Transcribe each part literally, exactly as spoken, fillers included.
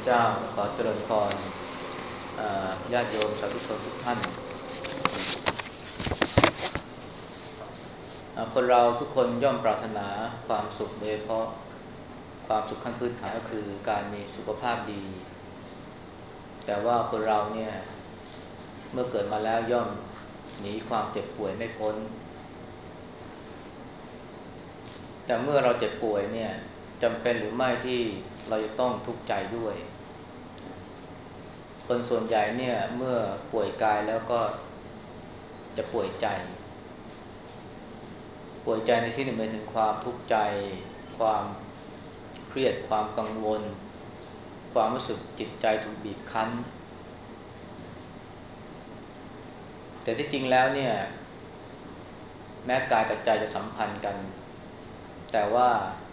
เจ้าขอเจริญพรอ่าญาติโยมสาธุชนทุกท่านอ่าคนเราทุกคนย่อมปรารถนาความสุขโดยเฉพาะความสุขขั้นพื้นฐานก็คือการมีสุขภาพดีแต่ว่าคนเราเนี่ยเมื่อเกิดมาแล้วย่อมหนีความเจ็บป่วยไม่พ้นแต่เมื่อเราเจ็บป่วยเนี่ยจำเป็นหรือไม่ที่เราจะต้องทุกข์ใจด้วยคนส่วนใหญ่เนี่ยเมื่อป่วยกายแล้วก็จะป่วยใจ ป่วยใจในที่นี้หมายถึงความทุกข์ใจความเครียดความกังวลความรู้สึกจิตใจถูกบีบคั้นแต่ที่จริงแล้วเนี่ยแม้กายกับใจจะสัมพันธ์กันแต่ว่า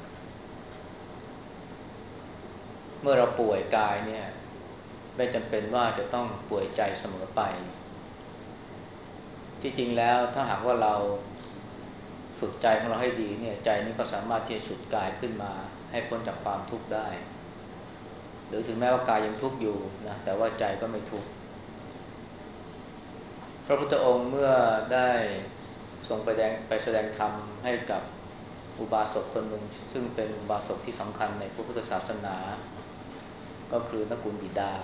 เมื่อเราป่วยกายเนี่ยไม่จำเป็นว่าจะต้องป่วยใจเสมอไปที่จริงแล้วถ้าหากว่าเราฝึกใจของเราให้ดีเนี่ยใจนี้ก็สามารถที่จะฉุดกายขึ้นมาให้พ้นจากความทุกข์ได้หรือถึงแม้ว่ากายยังทุกข์อยู่นะแต่ว่าใจก็ไม่ทุกข์พระพุทธองค์เมื่อได้ทรงไปแสดงไปแสดงธรรมให้กับอุบาสกคนหนึ่งซึ่งเป็นอุบาสกที่สำคัญในพระพุทธศาสนาก็คือนักกุลบิดา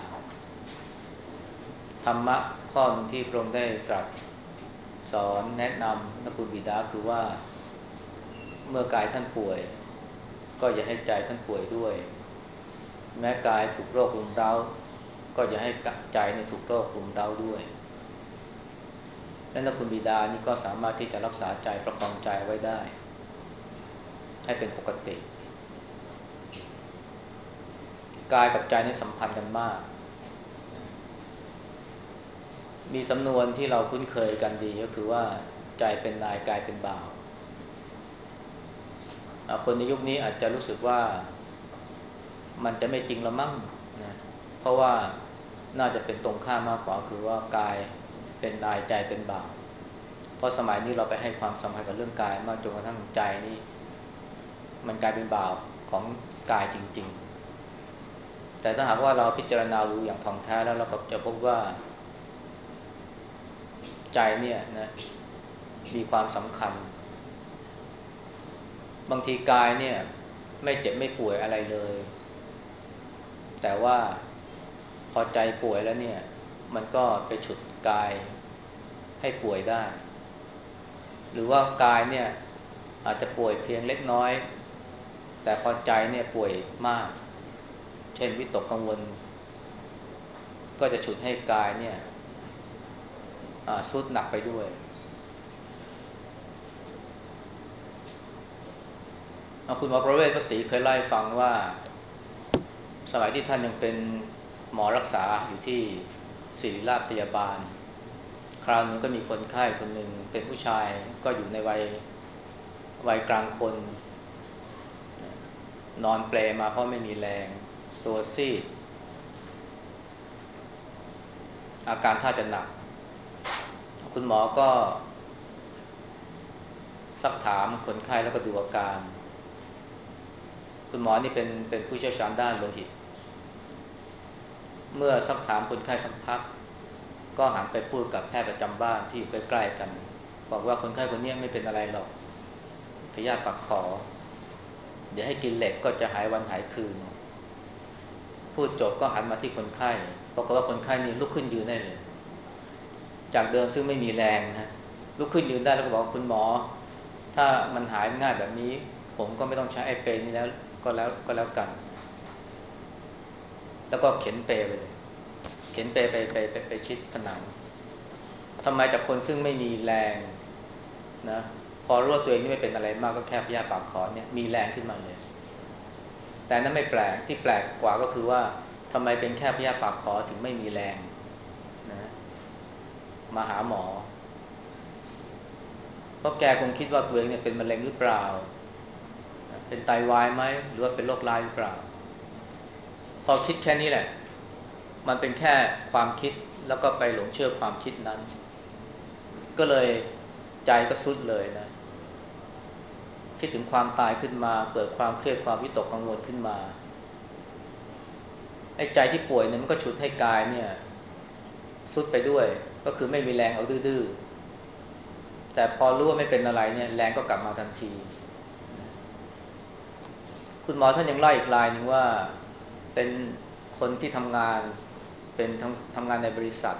ธรรมะข้อหนึ่งที่พระองค์ได้ตรัสสอนแนะนำนักกุลบิดาคือว่าเมื่อกายท่านป่วยก็อย่าให้ใจท่านป่วยด้วยแม้กายถูกโรครุมเร้าก็อย่าให้ใจเนี่ยถูกโรครุมเร้าด้วยและนักคุณบิดานี่ก็สามารถที่จะรักษาใจประคองใจไว้ได้ให้เป็นปกติกายกับใจนี่สัมพันธ์กันมากมีสำนวนที่เราคุ้นเคยกันดีก็คือว่าใจเป็นนายกายเป็นบ่าวคนในยุคนี้อาจจะรู้สึกว่ามันจะไม่จริงละมั้งนะเพราะว่าน่าจะเป็นตรงข้ามมากกว่าคือว่ากายเป็นนายใจเป็นบ่าวเพราะสมัยนี้เราไปให้ความสำคัญกับเรื่องกายมากจนกระทั่งใจนี่มันกลายเป็นบ่าวของกายจริงๆแต่ถ้าหากว่าเราพิจารณาดูอย่างท่องแท้แล้วเราก็จะพบว่าใจเนี่ยนะมีความสำคัญบางทีกายเนี่ยไม่เจ็บไม่ป่วยอะไรเลยแต่ว่าพอใจป่วยแล้วเนี่ยมันก็ไปฉุดกายให้ป่วยได้หรือว่ากายเนี่ยอาจจะป่วยเพียงเล็กน้อยแต่พอใจเนี่ยป่วยมากเช่นวิตกกังวลก็จะฉุดให้กายเนี่ยทรุดหนักไปด้วยคุณหมอประเวศวสีเคยเล่าให้ฟังว่าสมัยที่ท่านยังเป็นหมอรักษาอยู่ที่ศิริราชพยาบาลคราวนึงก็มีคนไข้คนหนึ่งเป็นผู้ชายก็อยู่ในวัยวัยกลางคนนอนเปลมาเพราะไม่มีแรงตัวซีดอาการท่าจะหนักคุณหมอก็ซักถามคนไข้แล้วก็ดูอาการคุณหมอนี่เป็นเป็นผู้เชี่ยวชาญด้านโลหิตเมื่อซักถามคนไข้สักพักก็หันไปพูดกับแพทย์ประจำบ้านที่อยู่ใกล้ๆกันบอกว่าคนไข้คนนี้ไม่เป็นอะไรหรอกพยาธิปากขอเดี๋ยวให้กินเหล็กก็จะหายวันหายคืนพูดจบก็หันมาที่คนไข้ปรากฏว่าคนไข้นี่ลุกขึ้นยืนได้เลยจากเดิมซึ่งไม่มีแรงนะลุกขึ้นยืนได้แล้วก็บอกคุณหมอถ้ามันหายง่ายแบบนี้ผมก็ไม่ต้องใช้ไอ้เปรนี้แล้วก็แล้วก็แล้วกันแล้วก็เข็นเปรไปเลยเข็นเปรไปไปไปไปชิดผนังทำไมจากคนซึ่งไม่มีแรงนะพอรู้ว่าตัวเองนี่ไม่เป็นอะไรมากก็แค่พยาธิปากคอเนี่ยมีแรงขึ้นมาเลยแต่นั้นไม่แปลกที่แปลกกว่าก็คือว่าทำไมเป็นแค่พยาธิปากคอถึงไม่มีแรงนะมาหาหมอเพราะแกคงคิดว่าตัวเองเนี่ยเป็นมะเร็งหรือเปล่าเป็นไตวายไหมหรือว่าเป็นโรคร้ายหรือเปล่าพอคิดแค่นี้แหละมันเป็นแค่ความคิดแล้วก็ไปหลงเชื่อความคิดนั้นก็เลยใจก็ทรุดเลยนะคิดถึงความตายขึ้นมาเกิดความเครียดความวิตกกังวลขึ้นมาไอ้ใจที่ป่วยเนี่ยมันก็ฉุดให้กายเนี่ยสุดไปด้วยก็คือไม่มีแรงเอาดื้อๆแต่พอรู้ว่าไม่เป็นอะไรเนี่ยแรงก็กลับมาทันทีคุณหมอท่านยังเล่าอีกรายหนึ่งว่าเป็นคนที่ทำงานเป็นทำทำงานในบริษัท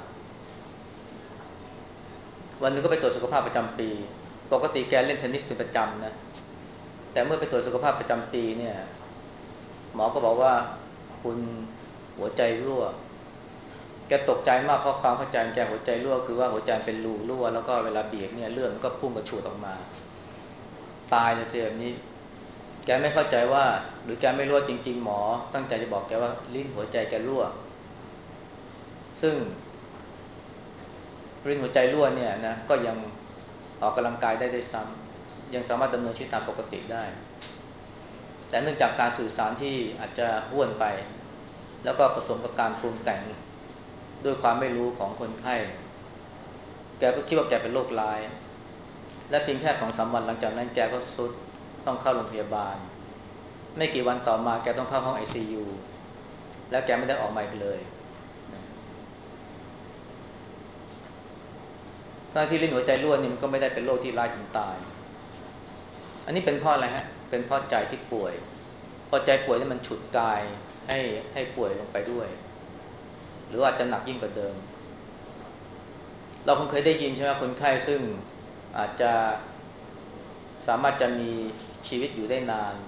วันหนึงก็ไปตรวจสุขภาพประจำปีปกติแกเล่นเทนนิสเป็นประจำนะแต่เมื่อไปตรวจสุขภาพประจำปีเนี่ยหมอก็บอกว่าคุณหัวใจรั่วแกตกใจมากเพราะความเข้าใจแกหัวใจรั่วคือว่าหัวใจเป็นรูรั่วแล้วก็เวลาบีบเนี่ยเลือดมันก็พุ่งกระฉูดออกมาตายเลยสิแบบนี้แกไม่เข้าใจว่าหรือแกไม่รู้จริงๆหมอตั้งใจจะบอกแกว่าลิ้นหัวใจแกรั่วซึ่งลิ้นหัวใจรั่วเนี่ยนะก็ยังออกกำลังกายได้ได้ซ้ำยังสามารถดำเนินชีวิตตามปกติได้แต่เนื่องจากการสื่อสารที่อาจจะห้วนไปแล้วก็ผสมกับการปรุงแต่งด้วยความไม่รู้ของคนไข้แกก็คิดว่าแกเป็นโรคร้ายและเพียงแค่สองสามวันหลังจากนั้นแกก็ทรุดต้องเข้าโรงพยาบาลไม่กี่วันต่อมาแกต้องเข้าห้อง ไอ ซี ยู แล้วแกไม่ได้ออกมาอีกเลยทั้งที่ลิ้นหัวใจรั่วนี่มันก็ไม่ได้เป็นโรคที่ร้ายถึงตายอันนี้เป็นเพราะอะไรฮะเป็นเพราะใจที่ป่วยพอใจป่วยนี่มันฉุดกายให้ให้ป่วยลงไปด้วยหรืออาจจะหนักยิ่งกว่าเดิมเราคงเคยได้ยินใช่ไหมคนไข้ซึ่งอาจจะสามารถจะมีชีวิตอยู่ได้นาน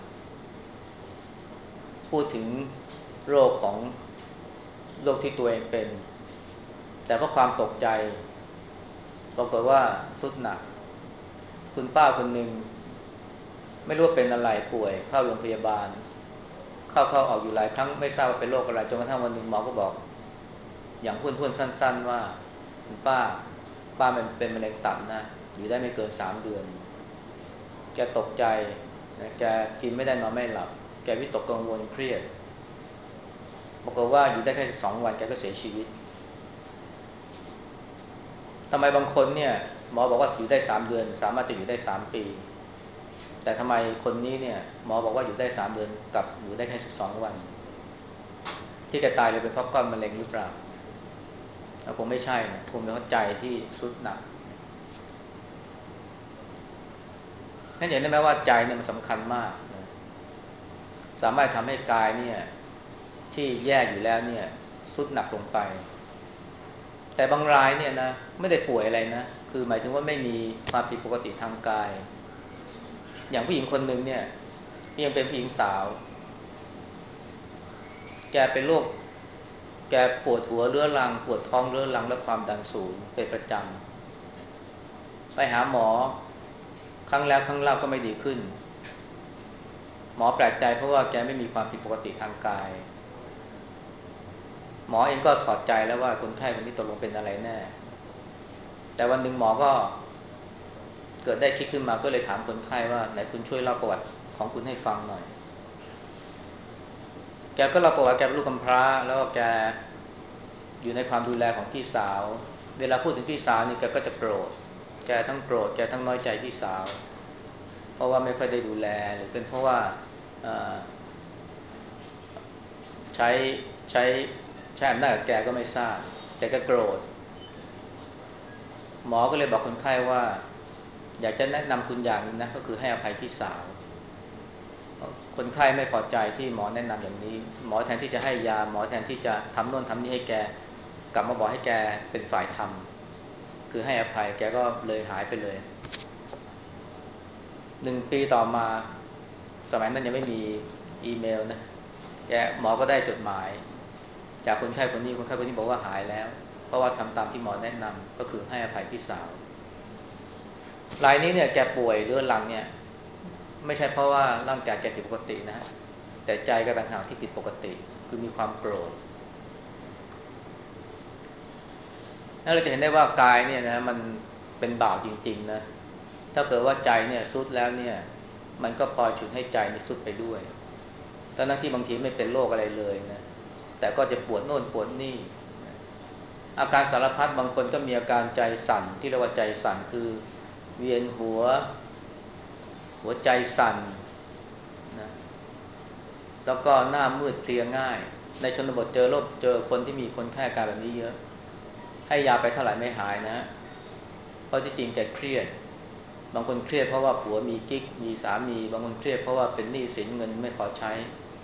พูดถึงโรคของโรคที่ตัวเองเป็นแต่เพราะความตกใจปรากฏว่าทรุดหนักคุณป้าคนหนึ่งไม่รู้ว่าเป็นอะไรป่วยเข้าโรงพยาบาลเข้าเข้าออกอยู่หลายครั้งไม่ทราบว่าเป็นโรคอะไรจนกระทั่งวันหนึ่งหมอก็บอกอย่างพูนๆสั้นๆว่าคุณป้าป้าเป็นเป็นมะเร็งตับนะอยู่ได้ไม่เกินสามเดือนแกตกใจนะแกกินไม่ได้นอนไม่หลับแกวิตกกังวลเครียดบอกว่าอยู่ได้แค่สิบสองวันแกก็เสียชีวิตทำไมบางคนเนี่ยหมอบอกว่าอยู่ได้สามเดือนสามารถจะอยู่ได้สามปีแต่ทำไมคนนี้เนี่ยหมอบอกว่าอยู่ได้สามเดือนกับอยู่ได้แค่สิบสองวันที่แกตายเลยเป็นเพราะก้อนมะเร็งหรือเปล่าคงไม่ใช่นะคงเป็นเพราะใจที่ทรุดหนักนั่นเห็นได้ไหมว่าใจเนี่ยมันสำคัญมากนะสามารถทำให้กายเนี่ยที่แย่อยู่แล้วเนี่ยทรุดหนักลงไปแต่บางรายเนี่ยนะไม่ได้ป่วยอะไรนะคือหมายถึงว่าไม่มีความผิดปกติทางกายอย่างผู้หญิงคนหนึ่งเนี่ยยังเป็นผู้หญิงสาวแกเป็นโรคแกปวดหัวเรื้อรังปวดท้องเรื้อรังและความดันสูงเป็นประจำไปหาหมอครั้งแล้วครั้งเล่าก็ไม่ดีขึ้นหมอแปลกใจเพราะว่าแกไม่มีความผิดปกติทางกายหมอเองก็ถอดใจแล้วว่าคนไข้คนนี้ตกลงเป็นอะไรแน่แต่วันหนึ่งหมอก็เกิดได้คิดขึ้นมาก็เลยถามคนไข้ว่าไหนคุณช่วยเล่าประวัติของคุณให้ฟังหน่อยแกก็เล่าประวัติแกเป็นลูกกำพร้าแล้วก็แกอยู่ในความดูแลของพี่สาวเวลาพูดถึงพี่สาวนี่แกก็จะโกรธแกทั้งโกรธแกทั้งน้อยใจพี่สาวเพราะว่าไม่ค่อยได้ดูแลหรือเป็นเพราะว่าใช้ใช้ใช้อำนาจกับแกก็ไม่ทราบแต่ก็โกรธหมอก็เลยบอกคนไข้ว่าอยากจะแนะนำคุณอย่างนึงนะก็คือให้อภัยพี่สาวคนไข้ไม่พอใจที่หมอแนะนำอย่างนี้หมอแทนที่จะให้ยาหมอแทนที่จะทำโน่นทำนี่ให้แกกลับมาบอกให้แกเป็นฝ่ายทำคือให้อภัยแกก็เลยหายไปเลยหนึ่งปีต่อมาสมัยนั้นยังไม่มีอีเมลนะแกหมอก็ได้จดหมายจากคนไข้คนนี้คนไข้คนนี้บอกว่าหายแล้วเพราะว่าทำตามที่หมอแนะนำก็คือให้อภัยพี่สาวรายนี้เนี่ยแกป่วยเรื้อรังเนี่ยไม่ใช่เพราะว่าร่างกายแกผิดปกตินะแต่ใจก็ต่างหากที่ผิดปกติคือมีความโกรธแล้วเราจะเห็นได้ว่ากายเนี่ยนะมันเป็นบาปจริงๆนะถ้าเกิดว่าใจเนี่ยทรุดแล้วเนี่ยมันก็พลอยฉุดให้ใจนี่ทรุดไปด้วยทั้งที่บางทีไม่เป็นโรคอะไรเลยนะแต่ก็จะปวดโน่นปวดนี่อาการสารพัดบางคนก็มีอาการใจสั่นที่เรียกว่าใจสั่นคือเวียนหัวหัวใจสั่นนะแล้วก็หน้ามืดเพลียง่ายในชนบทเจอโรคเจอคนที่มีคนไข้อาการแบบนี้เยอะให้ยาไปเท่าไหร่ไม่หายนะเพราะที่จริงแกเครียดบางคนเครียดเพราะว่าผัวมีกิ๊กมีสามีบางคนเครียดเพราะว่าเป็นหนี้สินเงินไม่พอใช้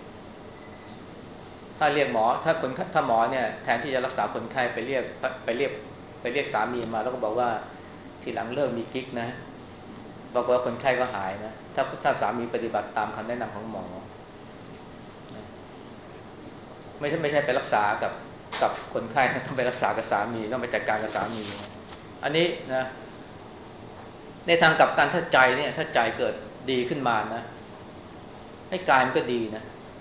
ถ้าเรียกหมอถ้าคนถ้าหมอเนี่ยแทนที่จะรักษาคนไข้ไปเรียกไปเรียกไปเรียกสามีมาแล้วก็บอกว่าทีหลังเลิกมีกิ๊กนะบอกว่าคนไข้ก็หายนะถ้าถ้าสามีปฏิบัติตามคำแนะนำของหมอไม่ใช่ไม่ใช่ไปรักษากับกับคนไข้ต้องไปรักษากับสามีต้องไปจัดการกับสามีอันนี้นะในทางกลับกันถ้าใจเนี่ยถ้าใจเกิดดีขึ้นมานะให้กายมันก็ดีนะ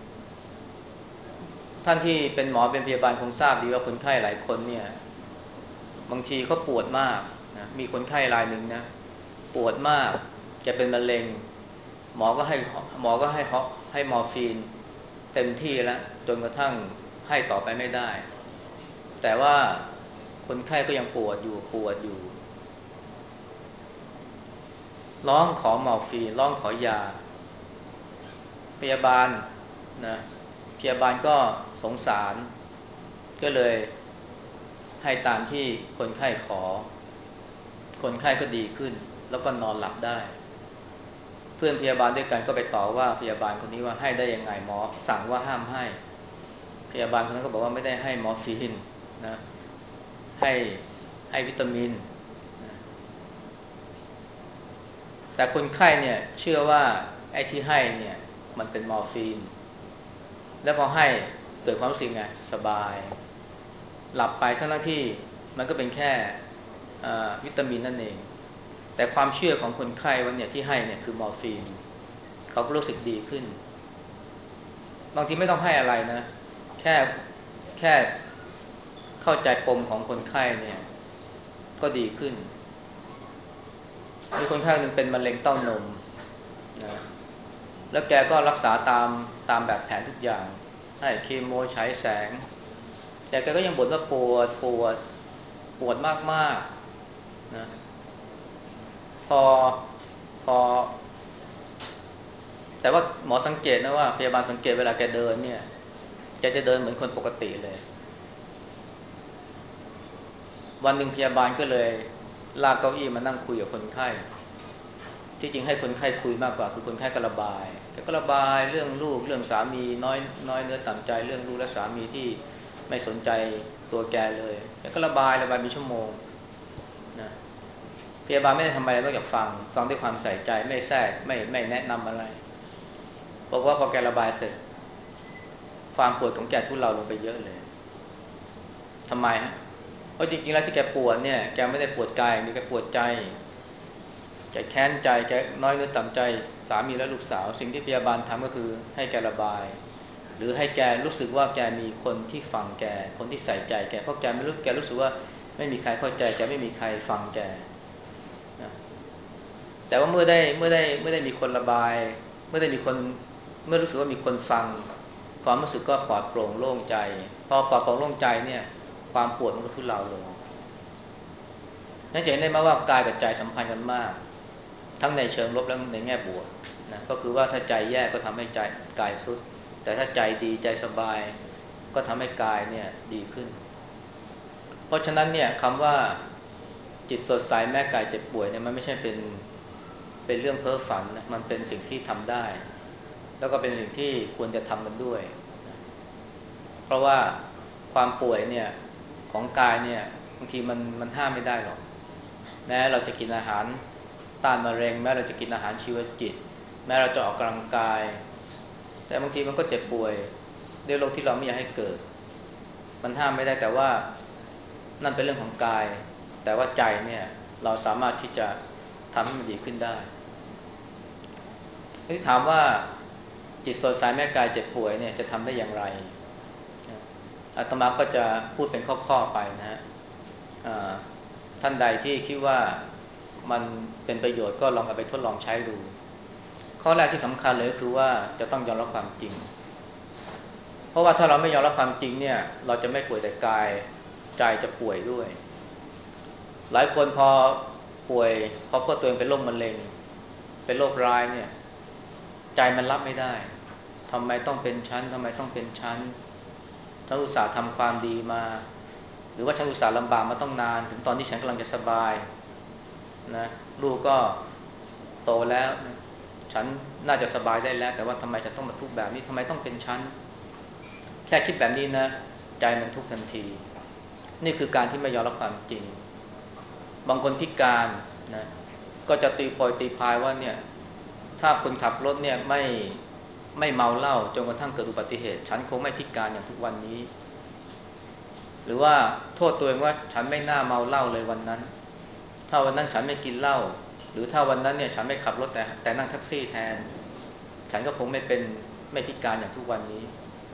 ท่านที่เป็นหมอเป็นพยาบาลคงทราบดีว่าคนไข้หลายคนเนี่ยบางทีเขาปวดมากนะมีคนไข้รายหนึ่งนะปวดมากจะเป็นมะเร็งหมอก็ให้หมอก็ให้ให้มอร์ฟีนเต็มที่แล้วจนกระทั่งให้ต่อไปไม่ได้แต่ว่าคนไข้ก็ยังปวดอยู่ปวดอยู่ร้องขอมอร์ฟีนร้องขอยาพยาบาลนะพยาบาลก็สงสารก็เลยให้ตามที่คนไข้ขอคนไข้ก็ดีขึ้นแล้วก็นอนหลับได้เพื่อนพยาบาลด้วยกันก็ไปต่อว่าพยาบาลคนนี้ว่าให้ได้ยังไงหมอสั่งว่าห้ามให้พยาบาลคนนั้นก็บอกว่าไม่ได้ให้มอร์ฟีนนะให้ให้วิตามินแต่คนไข้เนี่ยเชื่อว่าไอ้ที่ให้เนี่ยมันเป็นมอร์ฟีนแล้วพอให้เกิดความรู้สึกไงสบายหลับไปทั้งที่มันก็เป็นแค่วิตามินนั่นเองแต่ความเชื่อของคนไข้ว่าเนี่ยที่ให้เนี่ยคือมอร์ฟีนเขาก็รู้สึกดีขึ้นบางทีไม่ต้องให้อะไรนะแค่แค่เข้าใจปมของคนไข้เนี่ยก็ดีขึ้นมีคนไข้หนึ่งเป็นมะเร็งเต้านมนะแล้วแกก็รักษาตามตามแบบแผนทุกอย่างให้เคมีฉายแสงแต่แกก็ยังบ่นว่าปวดปวดปวดมากๆนะพอพอแต่ว่าหมอสังเกตนะว่าพยาบาลสังเกตเวลาแกเดินเนี่ยแกจะเดินเหมือนคนปกติเลยวันหนึ่งพยาบาลก็เลยลากเก้าอี้มานั่งคุยกับคนไข้ที่จริงให้คนไข้คุยมากกว่าคือคนไข้ก็ระบายแกก็ระบายเรื่องลูกเรื่องสามีน้อยน้อยเนื้อต่ำใจเรื่องลูกและสามีที่ไม่สนใจตัวแกเลยแกก็ระบายระบายเป็นชั่วโมงนะพยาบาลไม่ได้ทำอะไรนอกจากฟังฟังด้วยความใส่ใจไม่แทรกไม่ไม่แนะนำอะไรบอกว่าพอแกระบายเสร็จความปวดของแกทุเลาลงไปเยอะเลยทำไมฮะเพราะจริงๆแล้วที่แกปวดเนี่ยแกไม่ได้ปวดกายมีแกปวดใจแกแค้นใจแกน้อยเนื้อต่ำใจสามีและลูกสาวสิ่งที่พยาบาลทำก็คือให้แกระบายหรือให้แกรู้สึกว่าแกมีคนที่ฟังแกคนที่ใส่ใจแกเพราะแกไม่รู้แกรู้สึกว่าไม่มีใครเข้าใจแกไม่มีใครฟังแกนะแต่ว่าเมื่อได้เมื่อได้เมื่อได้มีคนระบายเมื่อได้มีคนเมื่อรู้สึกว่ามีคนฟังความรู้สึกก็ปลอดโปร่งโล่งใจพอปลอดโปร่งโล่งใจเนี่ยความปวดมันก็ทุเลาลงนั่นจะเห็นได้ไหมว่ากายกับใจสัมพันธ์กันมากทั้งในเชิงลบและในแง่บวกนะก็คือว่าถ้าใจแย่ก็ทำให้ใจกายทรุดแต่ถ้าใจดีใจสบายก็ทำให้กายเนี่ยดีขึ้นเพราะฉะนั้นเนี่ยคำว่าจิตสดใสแม้กายเจ็บป่วยเนี่ยมันไม่ใช่เป็นเป็นเรื่องเพ้อฝันนะมันเป็นสิ่งที่ทำได้แล้วก็เป็นสิ่งที่ควรจะทำกันด้วยนะเพราะว่าความป่วยเนี่ยของกายเนี่ยบางทีมันมันห้ามไม่ได้หรอกแม้เราจะกินอาหารต้านมะเร็งแม้เราจะกินอาหารชีวจิตแม้เราจะออกกำลังกายแต่บางทีมันก็เจ็บป่วยด้วยโรคที่เราไม่อยากให้เกิดมันห้ามไม่ได้แต่ว่านั่นเป็นเรื่องของกายแต่ว่าใจเนี่ยเราสามารถที่จะทำให้มันดีขึ้นได้ที่ถามว่าจิตสดใสแม้กายเจ็บป่วยเนี่ยจะทำได้อย่างไรอาตมาก็จะพูดเป็นข้อๆไปนะฮะท่านใดที่คิดว่ามันเป็นประโยชน์ก็ลองเอาไปทดลองใช้ดูข้อแรกที่สำคัญเลยก็คือว่าจะต้องยอมรับความจริงเพราะว่าถ้าเราไม่ยอมรับความจริงเนี่ยเราจะไม่ป่วยแต่กายใจจะป่วยด้วยหลายคนพอป่วยพอพบตัวเองเป็นโรคมะเร็งเป็นโรคร้ายเนี่ยใจมันรับไม่ได้ทำไมต้องเป็นชั้นทำไมต้องเป็นชั้นฉันอุตส่าห์ทำความดีมาหรือว่าฉันอุตส่าห์ลำบากมาต้องนานถึงตอนที่ฉันกำลังจะสบายนะลูกก็โตแล้วนะฉันน่าจะสบายได้แล้วแต่ว่าทำไมฉันต้องมาทุกข์แบบนี้ทำไมต้องเป็นฉันแค่คิดแบบนี้นะใจมันทุกข์ทันทีนี่คือการที่ไม่ยอมรับความจริงบางคนพิการนะก็จะตีโพยตีพายว่าเนี่ยถ้าคนขับรถเนี่ยไม่ไม่เมาเหล้าจนกระทั่งเกิดอุบัติเหตุฉันคงไม่พิการอย่างทุกวันนี้หรือว่าโทษตัวเองว่าฉันไม่น่าเมาเหล้าเลยวันนั้นถ้าวันนั้นฉันไม่กินเหล้าหรือถ้าวันนั้นเนี่ยฉันไม่ขับรถแต่แต่นั่งแท็กซี่แทนฉันก็คงไม่เป็นไม่พิการอย่างทุกวันนี้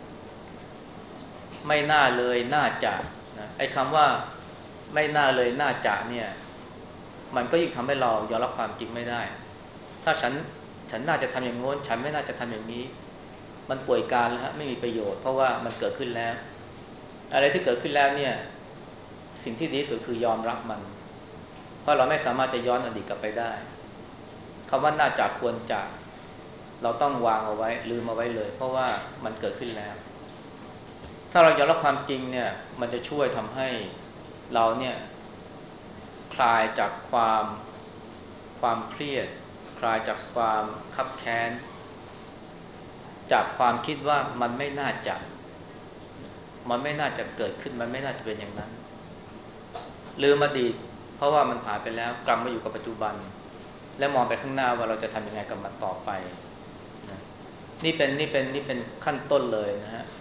ไม่น่าเลยน่าจะนะไอ้คำว่าไม่น่าเลยน่าจะเนี่ยมันก็ยิ่งทำให้เรายอมรับความจริงไม่ได้ถ้าฉันฉันน่าจะทำอย่างโน้นฉันไม่น่าจะทำอย่างนี้มันป่วยการแล้วฮะไม่มีประโยชน์เพราะว่ามันเกิดขึ้นแล้วอะไรที่เกิดขึ้นแล้วเนี่ยสิ่งที่ดีที่สุดคือยอมรับมันเพราะเราไม่สามารถจะย้อนอดีตกลับไปได้คำว่าน่าจะควรจะเราต้องวางเอาไว้ลืมเอาไว้เลยเพราะว่ามันเกิดขึ้นแล้วถ้าเรายอมรับความจริงเนี่ยมันจะช่วยทำให้เราเนี่ยคลายจากความความเครียดคลายจากความคับแค้นจากความคิดว่ามันไม่น่าจะมันไม่น่าจะเกิดขึ้นมันไม่น่าจะเป็นอย่างนั้นลืมอดีตเพราะว่ามันผ่านไปแล้วกลับมาอยู่กับปัจจุบันและมองไปข้างหน้าว่าเราจะทำยังไงกับมันต่อไปนะนี่เป็นนี่เป็นนี่เป็นขั้นต้นเลยนะฮะ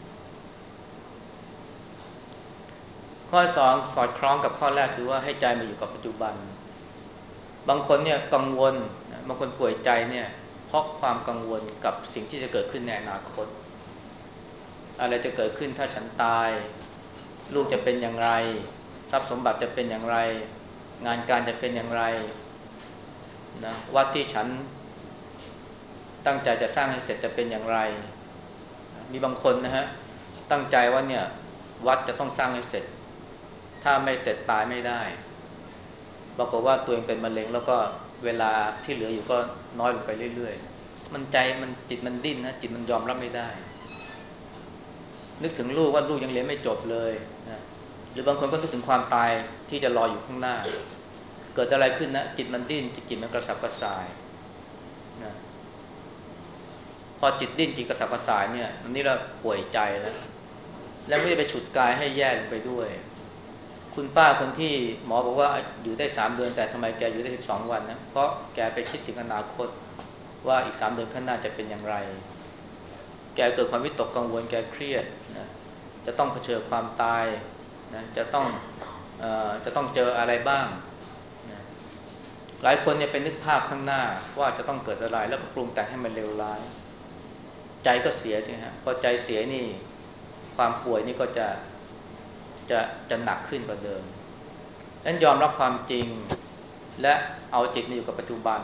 ข้อสองสอดคล้องกับข้อแรกคือว่าให้ใจมาอยู่กับปัจจุบันบางคนเนี่ยกังวลบางคนป่วยใจเนี่ยเพราะความกังวลกับสิ่งที่จะเกิดขึ้นในอนาคตอะไรจะเกิดขึ้นถ้าฉันตายลูกจะเป็นอย่างไรทรัพย์สมบัติจะเป็นอย่างไรงานการจะเป็นอย่างไรนะวัดที่ฉันตั้งใจจะสร้างให้เสร็จจะเป็นอย่างไรมีบางคนนะฮะตั้งใจว่าเนี่ยวัดจะต้องสร้างให้เสร็จถ้าไม่เสร็จตายไม่ได้บอกว่าตัวเองเป็นมะเร็งแล้วก็เวลาที่เหลืออยู่ก็น้อยลงไปเรื่อยๆมันใจมันจิตมันดิ้นนะจิตมันยอมรับไม่ได้นึกถึงลูกว่าลูกยังเรียนไม่จบเลยนะหรือบางคนก็นึกถึงความตายที่จะรออยู่ข้างหน้าเกิดอะไรขึ้นนะจิตมันดิ้นจิตมันกระสับกระส่ายนะพอจิตดิ้นจิตกระสับกระส่ายเนี่ยอันนี้เราป่วยใจแล้วแล้วไม่ได้ไปฉุดกายให้แย่ลงไปด้วยคุณป้าคนที่หมอบอกว่าอยู่ได้สามเดือนแต่ทำไมแกอยู่ได้สิบสองวันนะเพราะแกไปคิดถึงอนาคตว่าอีกสามเดือนข้างหน้าจะเป็นอย่างไรแกเกิดความวิตกกังวลแกเครียดนะจะต้องเผชิญความตายนะจะต้องเอ่อจะต้องเจออะไรบ้างนะหลายคนเนี่ยเป็นนึกภาพข้างหน้าว่าจะต้องเกิดอะไรแล้วก็ปรุงแต่งให้มันเลวร้ายใจก็เสียใช่ไหมฮะพอใจเสียนี่ความป่วยนี่ก็จะจะจะหนักขึ้นกว่าเดิมนั้นยอมรับความจริงและเอาจิตมาอยู่กับปัจจุบัน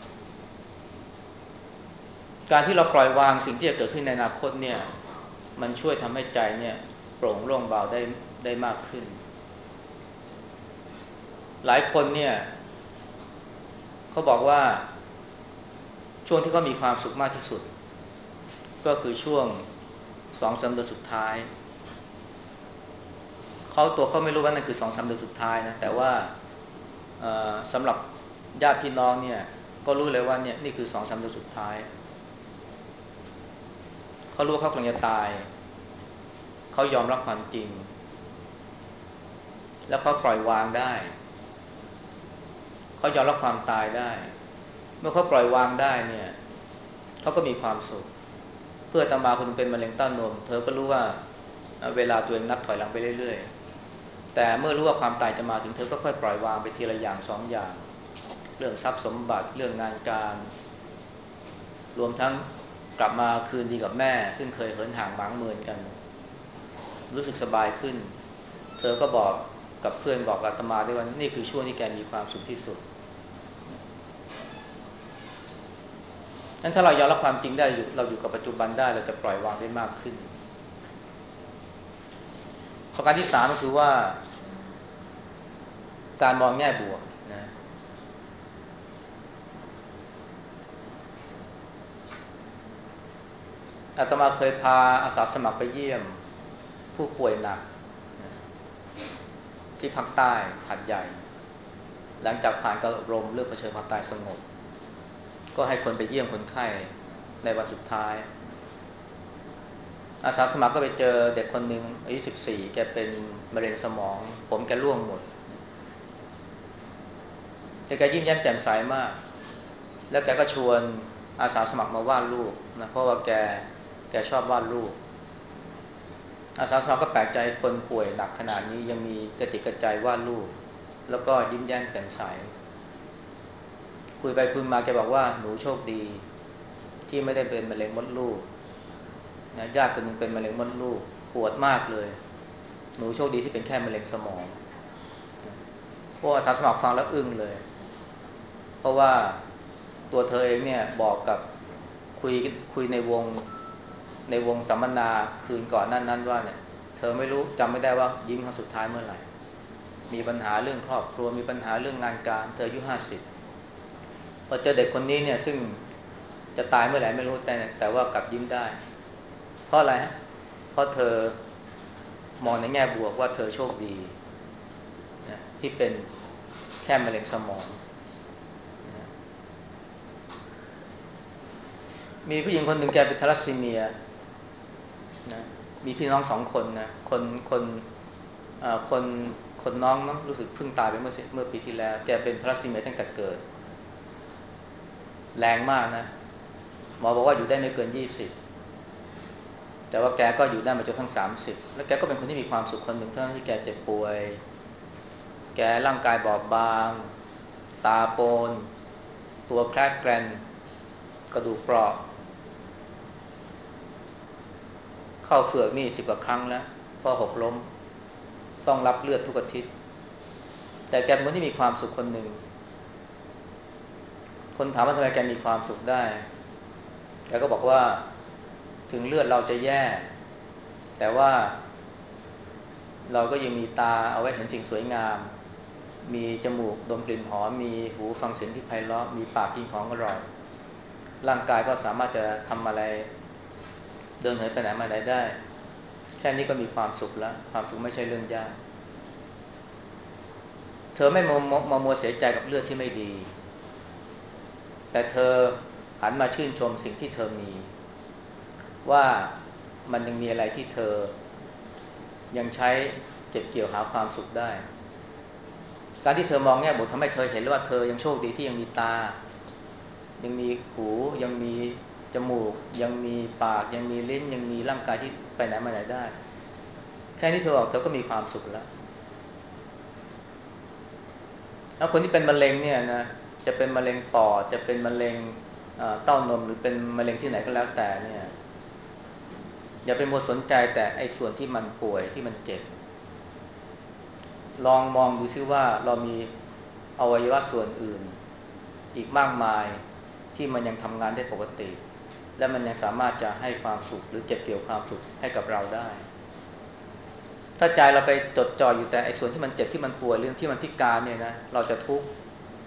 การที่เราปล่อยวางสิ่งที่จะเกิดขึ้นในอนาคตเนี่ยมันช่วยทำให้ใจเนี่ยโปร่งโล่งเบาได้ได้มากขึ้นหลายคนเนี่ยเขาบอกว่าช่วงที่เขามีความสุขมากที่สุดก็คือช่วงสองสามเดือนสุดท้ายเขาตัวเขาไม่รู้ว่านั่นคือสองสามเดือนสุดท้ายนะแต่ว่าสำหรับญาติพี่น้องเนี่ยก็รู้เลยว่าเนี่ยนี่คือสองสามเดือนสุดท้ายเขารู้เขากำลังจะตายเขายอมรับความจริงแล้วเขาปล่อยวางได้เขายอมรับความตายได้เมื่อเขาปล่อยวางได้เนี่ยเขาก็มีความสุขเพื่ออาตมาคนเป็นมะเร็งเต้านมเธอก็รู้ว่าเวลาตัวเองนับถอยหลังไปเรื่อยๆแต่เมื่อรู้ว่าความตายจะมาถึงเธอก็ค่อยปล่อยวางไปทีละอย่างสองอย่างเรื่องทรัพย์สมบัติเรื่องงานการรวมทั้งกลับมาคืนดีกับแม่ซึ่งเคยเหินห่างหมางเมินกันรู้สึกสบายขึ้นเธอก็บอกกับเพื่อนบอกอาตมาด้วยว่านี่คือช่วงที่แกมีความสุขที่สุดนั้นถ้าเรายอมรับความจริงได้เราอยู่กับปัจจุบันได้เราจะปล่อยวางได้มากขึ้นประการที่สามก็คือว่าการมองแง่บวกนะอาตมาเคยพาอาสาสมัครไปเยี่ยมผู้ป่วยหนักที่ภาคใต้หัดใหญ่หลังจากผ่านการอบรมเรื่องเผชิญความตายสงบก็ให้คนไปเยี่ยมคนไข้ในวันสุดท้ายอาสาสมัครก็ไปเจอเด็กคนหนึ่งอายุสิบสี่แกเป็นมะเร็งสมองผมแกร่วงหมดแต่แกยิ้มแย้มแจ่มใสมากแล้วแกก็ชวนอาสาสมัครมาวาดรูปนะเพราะว่าแกแกชอบวาดรูปอาสาสมัครก็แปลกใจคนป่วยหนักขนาดนี้ยังมีกระติกกระใจวาดรูปแล้วก็ยิ้มแย้มแจ่มใสคุยไปคุยมาแกบอกว่าหนูโชคดีที่ไม่ได้เป็นมะเร็งมดลูกนะญาติคนนึงเป็นมะเร็งมดลูกปวดมากเลยหนูโชคดีที่เป็นแค่มะเร็งสมองพวกอาสาสมัครฟังแล้วอึ้งเลยเพราะว่าตัวเธอเองเนี่ยบอกกับคุยคุยในวงในวงสัมมนาคืนก่อนนั้นนั้นว่าเนี่ยเธอไม่รู้จำไม่ได้ว่ายิ้มครั้งสุดท้ายเมื่อไหร่มีปัญหาเรื่องครอบครัวมีปัญหาเรื่องงานการเธออายุห้าสิบพอเจอเด็กคนนี้เนี่ยซึ่งจะตายเมื่อไหร่ไม่รู้แต่แต่ว่ากลับยิ้มได้เพราะอะไรฮะเพราะเธอมองในแง่บวกว่าเธอโชคดีนะที่เป็นแค่มะเร็งสมองนะมีผู้หญิงคนหนึ่งแกเป็นทาลัสซีเมียนะมีพี่น้องสองคนนะคนคนคนคนน้องมั้งรู้สึกเพิ่งตายไปเมื่อเมื่อปีที่แล้วแกเป็นทาลัสซีเมียตั้งแต่เกิดแรงมากนะหมอบอกว่าอยู่ได้ไม่เกินยี่สิบแต่ว่าแกก็อยู่ได้มาจนทั้งสามสิบแล้วแกก็เป็นคนที่มีความสุขคนหนึ่งทั้งที่แกเจ็บป่วยแกร่างกายบอบบางตาโปนตัวแคร์แกรนกระดูกเปราะเข้าเฝือกนี่สิบกว่าครั้งแล้วเพราะหกล้มต้องรับเลือดทุกอาทิตย์แต่แกเป็นคนที่มีความสุขคนหนึ่งคนถามว่าทำไมแกมีความสุขได้แกก็บอกว่าถึงเลือดเราจะแย่แต่ว่าเราก็ยังมีตาเอาไว้เห็นสิ่งสวยงามมีจมูกดมกลิ่นหอมมีหูฟังเสียงที่ไพเราะมีปากกินของอร่อยร่างกายก็สามารถจะทำอะไรเดินเหินไปไหนมาไหนได้แค่นี้ก็มีความสุขแล้วความสุขไม่ใช่เรื่องยากเธอไม่มามามัวเสียใจกับเลือดที่ไม่ดีแต่เธอหันมาชื่นชมสิ่งที่เธอมีว่ามันยังมีอะไรที่เธอยังใช้เก็บเกี่ยวหาความสุขได้การที่เธอมองแง่บวกทำให้เธอเห็นว่าเธอยังโชคดีที่ยังมีตายังมีหูยังมีจมูกยังมีปากยังมีลิ้นยังมีร่างกายที่ไปไหนมาไหนได้แค่นี้เธอบอกเธอก็มีความสุขแล้วแล้วคนที่เป็นมะเร็งเนี่ยนะจะเป็นมะเร็งปอดจะเป็นมะเร็งเต้านมหรือเป็นมะเร็งที่ไหนก็แล้วแต่เนี่ยอย่าไปมัวสนใจแต่ไอ้ส่วนที่มันป่วยที่มันเจ็บลองมองดูซิว่าเรามีอวัยวะส่วนอื่นอีกมากมายที่มันยังทำงานได้ปกติและมันยังสามารถจะให้ความสุขหรือเก็บเกี่ยวความสุขให้กับเราได้ถ้าใจเราไปจดจ่ออยู่แต่ไอ้ส่วนที่มันเจ็บที่มันป่วยเรื่องที่มันพิการเนี่ยนะเราจะทุกข์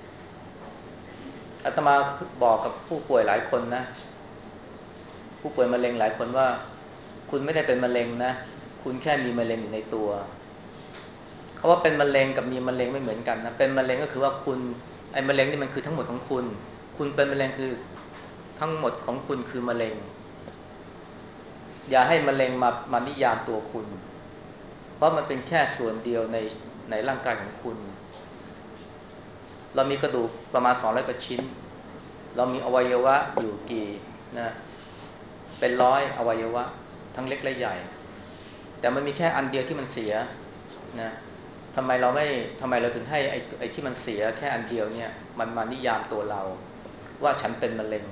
อาตมาบอกกับผู้ป่วยหลายคนนะผู้ป่วยมะเร็งหลายคนว่าคุณไม่ได้เป็นมะเร็งนะคุณแค่มีมะเร็งอยู่ในตัวเขาว่าเป็นมะเร็งกับมีมะเร็งไม่เหมือนกันนะเป็นมะเร็งก็คือว่าคุณไอ้มะเร็งนี่มันคือทั้งหมดของคุณคุณเป็นมะเร็งคือทั้งหมดของคุณคือมะเร็งอย่าให้มะเร็งมามานิยามตัวคุณเพราะมันเป็นแค่ส่วนเดียวในในร่างกายของคุณเรามีกระดูกประมาณสองร้อยกว่าชิ้นเรามีอวัยวะอยู่กี่นะเป็นร้อยอวัยวะทั้งเล็กและใหญ่แต่มันมีแค่อันเดียวที่มันเสียนะทำไมเราไม่ทำไมเราถึงให้ไอ้ไอ้ที่มันเสียแค่อันเดียวเนี่ยมันมานิยามตัวเราว่าฉันเป็นมะเร็ง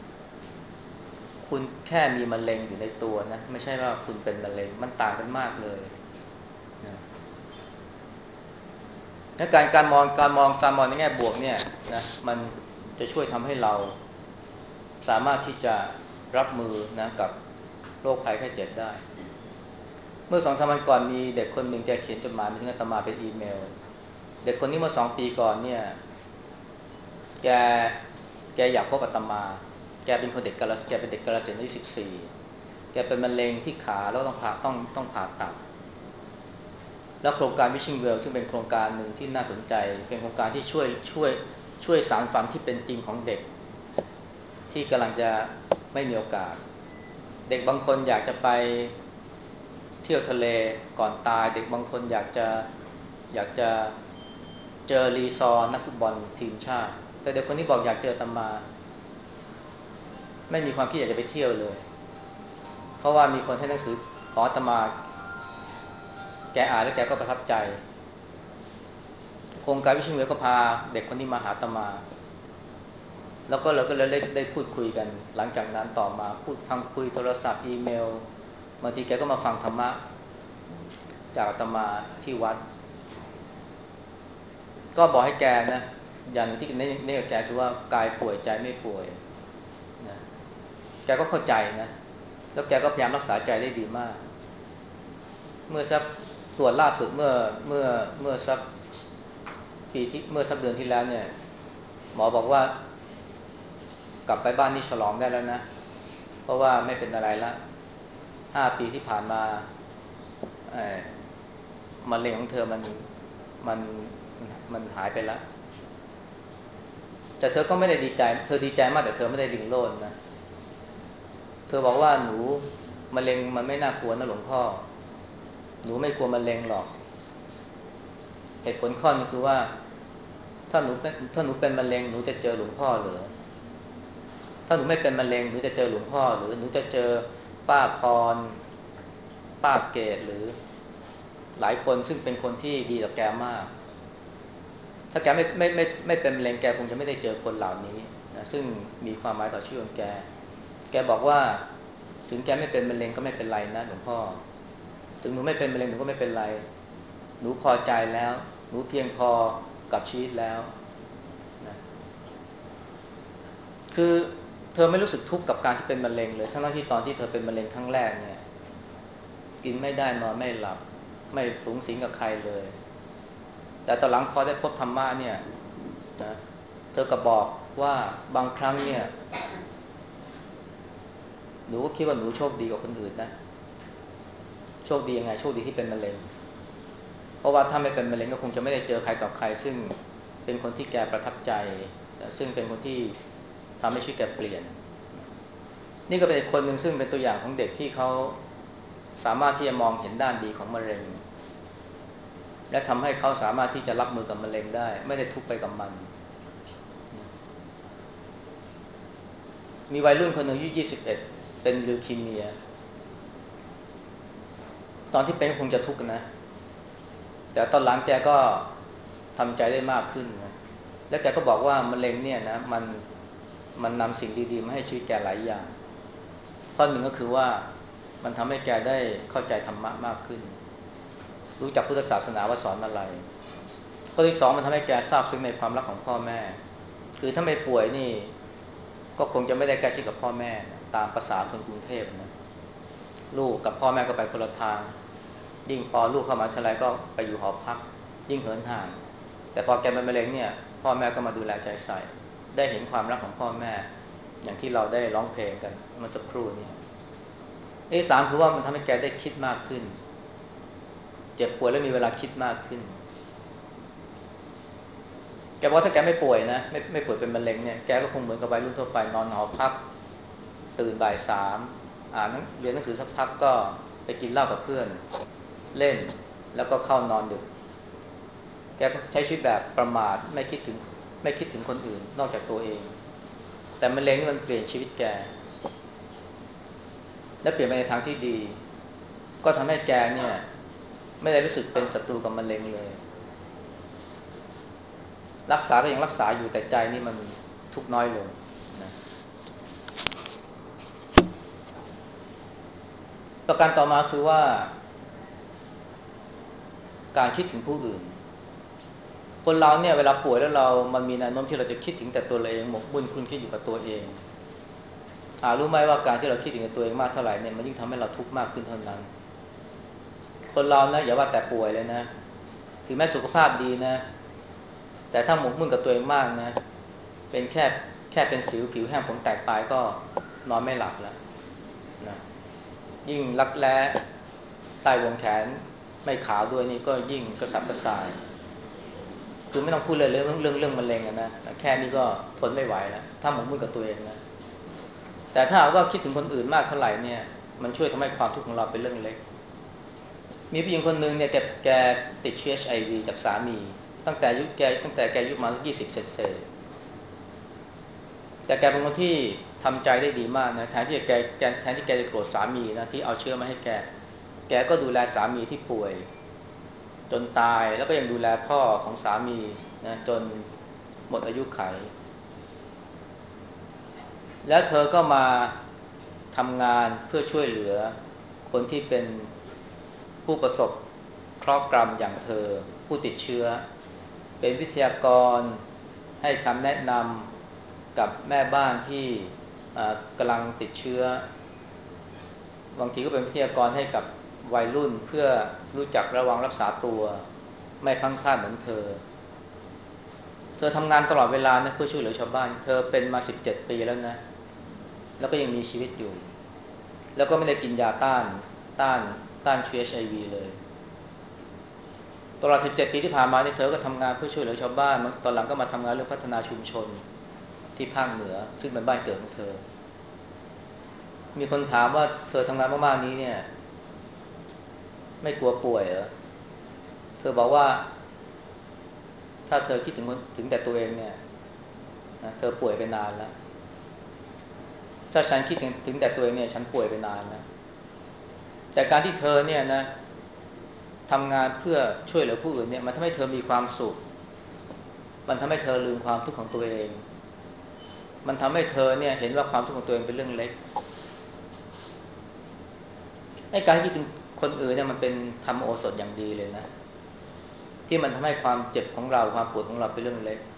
คุณแค่มีมะเร็งอยู่ในตัวนะไม่ใช่ว่าคุณเป็นมะเร็งมันต่างกันมากเลยนะและการการมองการมองการมองในแง่บวกเนี่ยนะมันจะช่วยทำให้เราสามารถที่จะรับมือนะกับโรคภัยไข้เจ็บได้เมื่อสองสามวันก่อนมีเด็กคนหนึ่งแกเขียนจดหมายมาถึงอาตมาเป็นอีเมลเด็กคนนี้เมื่อสองปีก่อนเนี่ยแกแกอยากพบอาตมาแกเป็นคนเด็กกาลแกเป็นเด็กกาฬสินธุ์อายุสิบสี่แกเป็นมะเร็งที่ขาแล้วต้องผ่าต้องต้องผ่าตัดแล้วโครงการ Wishing Well ซึ่งเป็นโครงการหนึ่งที่น่าสนใจเป็นโครงการที่ช่วยช่วยช่วยสานฝันที่เป็นจริงของเด็กที่กำลังจะไม่มีโอกาสเด็กบางคนอยากจะไปเที่ยวทะเลก่อนตายเด็กบางคนอยากจะอยากจะเจอรีซอร์นักฟุตบอลทีมชาติแต่เด็กคนนี้บอกอยากเจออาตมาไม่มีความคิดอยากจะไปเที่ยวเลยเพราะว่ามีคนให้หนังสือขออาตมาแกอ่านแล้วแกก็ประทับใจโครงการวิชิงเวลก็พาเด็กคนนี้มาหาอาตมาแล้วก็เราก็เลยได้ได้พูดคุยกันหลังจากนั้นต่อมาพูดทางคุยโทรศัพท์อีเมลบางทีแกก็มาฟังธรรมะจากอาตมาที่วัดก็บอกให้แกนะอย่างที่นี่กับแกคือว่ากายป่วยใจไม่ป่วยนะแกก็เข้าใจนะแล้วแกก็พยายามรักษาใจได้ดีมากเมื่อสักตรวจล่าสุดเมื่อเมื่อเมื่อสักปีที่เมื่อสักเดือนที่แล้วเนี่ยหมอบอกว่ากลับไปบ้านนี่ฉลองได้แล้วนะเพราะว่าไม่เป็นอะไรละห้าปีที่ผ่านมาเอ่อมะเร็งของเธอมันมันมันหายไปแล้วแต่เธอก็ไม่ได้ดีใจเธอดีใจมากแต่เธอไม่ได้ดิ่งโลดนะเธอบอกว่าหนูมะเร็งมันไม่น่ากลัวนะหลวงพ่อหนูไม่กลัวมะเร็งหรอกเหตุผลข้อนึงคือว่าถ้าหนูเป็นถ้าหนูเป็นมะเร็งหนูจะเจอหลวงพ่อหรือถ้าหนูไม่เป็นมะเร็งหนูจะเจอหลวงพ่อหรือหนูจะเจอป้าพรป้าเกศหรือหลายคนซึ่งเป็นคนที่ดีกับแกมากถ้าแกไม่ไม่ไม่ไม่เป็นมะเร็งแกคงจะไม่ได้เจอคนเหล่านี้นะซึ่งมีความหมายต่อชีวิตของแกแกบอกว่าถึงแกไม่เป็นมะเร็งก็ไม่เป็นไรนะหลวงพ่อถึงหนูไม่เป็นมะเร็งหนูก็ไม่เป็นไรหนูพอใจแล้วหนูเพียงพอกับชีวิตแล้วนะคือเธอไม่รู้สึกทุกข์กับการที่เป็นมะเร็งเลยทั้งที่ตอนที่เธอเป็นมะเร็งครั้งแรกเนี่ยกินไม่ได้นอนไม่หลับไม่สูงสิงกับใครเลยแต่ตอนหลังพอได้พบธรรมะเนี่ยนะเธอก็บอกว่าบางครั้งเนี่ยหนูก็คิดว่าหนูโชคดีกว่าคนอื่นนะโชคดียังไงโชคดีที่เป็นมะเร็งเพราะว่าถ้าไม่เป็นมะเร็งก็คงจะไม่ได้เจอใครต่อใครซึ่งเป็นคนที่แกประทับใจซึ่งเป็นคนที่ทำให้ชีวิตแกเปลี่ยนนี่ก็เป็นคนหนึ่งซึ่งเป็นตัวอย่างของเด็กที่เขาสามารถที่จะมองเห็นด้านดีของมะเร็งและทำให้เขาสามารถที่จะรับมือกับมะเร็งได้ไม่ได้ทุกข์ไปกับมันมีวัยรุ่นคนหนึ่งอายุยี่สิบเอ็ดเป็นลิวคีเมียตอนที่เป็นคงจะทุกข์นะแต่ตอนหลังแกก็ทำใจได้มากขึ้นนะและแกก็บอกว่ามะเร็งเนี่ยนะมันมันนำสิ่งดีๆมาให้ชีวิตแกหลายอย่างข้อหนึ่งก็คือว่ามันทำให้แกได้เข้าใจธรรมะมากขึ้นรู้จักพุทธศาสนาว่าสอนอะไรข้อที่สองมันทำให้แกทราบซึ้งในความรักของพ่อแม่คือถ้าไม่ป่วยนี่ก็คงจะไม่ได้ใกล้ชิดกับพ่อแม่นะตามภาษาคนกรุงเทพนะลูกกับพ่อแม่ก็ไปคนละทางยิ่งพอลูกเข้ามาเท่าไรก็ไปอยู่หอพักยิ่งเหินห่างแต่พอแกเป็นมะเร็งเนี่ยพ่อแม่ก็มาดูแลใจใส่ได้เห็นความรักของพ่อแม่อย่างที่เราได้ร้องเพลงกันเมื่อสักครู่นี้เอสามคือว่ามันทำให้แกได้คิดมากขึ้นเจ็บป่วยแล้วมีเวลาคิดมากขึ้นแกบอกถ้าแกไม่ป่วยนะไม่ไม่ป่วยเป็นมะเร็งเนี่ยแกก็คงเหมือนกับวัยรุ่นทั่วไปนอนหอพักตื่นบ่ายสามอ่านเรียนหนังสือสักพักก็ไปกินเหล้ากับเพื่อนเล่นแล้วก็เข้านอนดึกแกก็ใช้ชีวิตแบบประมาทไม่คิดถึงไม่คิดถึงคนอื่นนอกจากตัวเองแต่มะเร็งมันเปลี่ยนชีวิตแกและเปลี่ยนไปในทางที่ดีก็ทำให้แกเนี่ยไม่ได้รู้สึกเป็นศัตรูกับมะเร็งเลยรักษาก็ยังรักษาอยู่แต่ใจนี่มันทุกน้อยลงนะประการต่อมาคือว่าการคิดถึงผู้อื่นคนเราเนี่ยเวลาป่วยแล้วเรามันมีแนวโน้มที่เราจะคิดถึงแต่ตัวเราเองหมกมุ่นคุ้นคิดอยู่กับตัวเองหารู้ไหมว่าการที่เราคิดถึงตัวเองมากเท่าไหร่เนี่ยมันยิ่งทำให้เราทุกข์มากขึ้นเท่านั้นคนเรานะอย่าว่าแต่ป่วยเลยนะถึงแม้สุขภาพดีนะแต่ถ้าหมกมุ่นกับตัวเองมากนะเป็นแค่แค่เป็นสิวผิวแห้งผมแตกปลายก็นอนไม่หลับแล้วนะยิ่งรักแร้ใต้วงแขนไม่ขาวด้วยนี่ก็ยิ่งกระสับกระส่ายคือไม่ต้องพูดเลยเรื่องเรื่องเรื่องมะเร็งนะแค่นี้ก็ทนไม่ไหวแล้วถ้าหมกมุ่นกับตัวเองนะแต่ถ้าว่าคิดถึงคนอื่นมากเท่าไหร่เนี่ยมันช่วยทำให้ความทุกข์ของเราเป็นเรื่องเล็กมีผู้หญิงคนหนึ่งเนี่ยแกแกติดเชื้อ เอช ไอ วี จากสามีตั้งแต่ยุคแกตั้งแต่แกอายุมายี่สิบเศษแต่แกเป็นคนที่ทำใจได้ดีมากนะแทนที่แกแกแทนที่แกจะโกรธสามีนะที่เอาเชื้อมาให้แกแกก็ดูแลสามีที่ป่วยจนตายแล้วก็ยังดูแลพ่อของสามีนะจนหมดอายุไขแล้วเธอก็มาทำงานเพื่อช่วยเหลือคนที่เป็นผู้ประสบเคราะห์กรรมอย่างเธอผู้ติดเชื้อเป็นวิทยากรให้คำแนะนำกับแม่บ้านที่กำลังติดเชื้อบางทีก็เป็นวิทยากรให้กับวัยรุ่นเพื่อรู้จักระวังรักษาตัวไม่พลั้งพลาดเหมือนเธอเธอทำงานตลอดเวลานะเพื่อช่วยเหลือชาวบ้านเธอเป็นมาสิบเจ็ดปีแล้วนะแล้วก็ยังมีชีวิตอยู่แล้วก็ไม่ได้กินยาต้านต้านต้านเชื้อ เอช ไอ วี เลยตลอดสิบเจ็ดปีที่ผ่านมานี่เธอก็ทำงานเพื่อช่วยเหลือชาวบ้านตอนหลังก็มาทำงานเรื่องพัฒนาชุมชนที่ภาคเหนือซึ่งเป็นบ้านเกิดของเธอมีคนถามว่าเธอทำงานมากๆนี้เนี่ยไม่กลัวป่วยเหรอเธอบอกว่าถ้าเธอคิดถึงถึงแต่ตัวเองเนี่ยนะเธอป่วยไปนานแล้วถ้าฉันคิดถึงถึงแต่ตัวเองเนี่ยฉันป่วยไปนานแล้วแต่การที่เธอเนี่ยนะทำงานเพื่อช่วยเหลือผู้อื่นเนี่ยมันทำให้เธอมีความสุขมันทำให้เธอลืมความทุกข์ของตัวเองมันทำให้เธอเนี่ยเห็นว่าความทุกข์ของตัวเองเป็นเรื่องเล็กไอ้การคิดถึงคนอื่นเนี่ยมันเป็นธรรมโอสถอย่างดีเลยนะที่มันทำให้ความเจ็บของเราความปวดของเราเป็นเรื่องเล็ก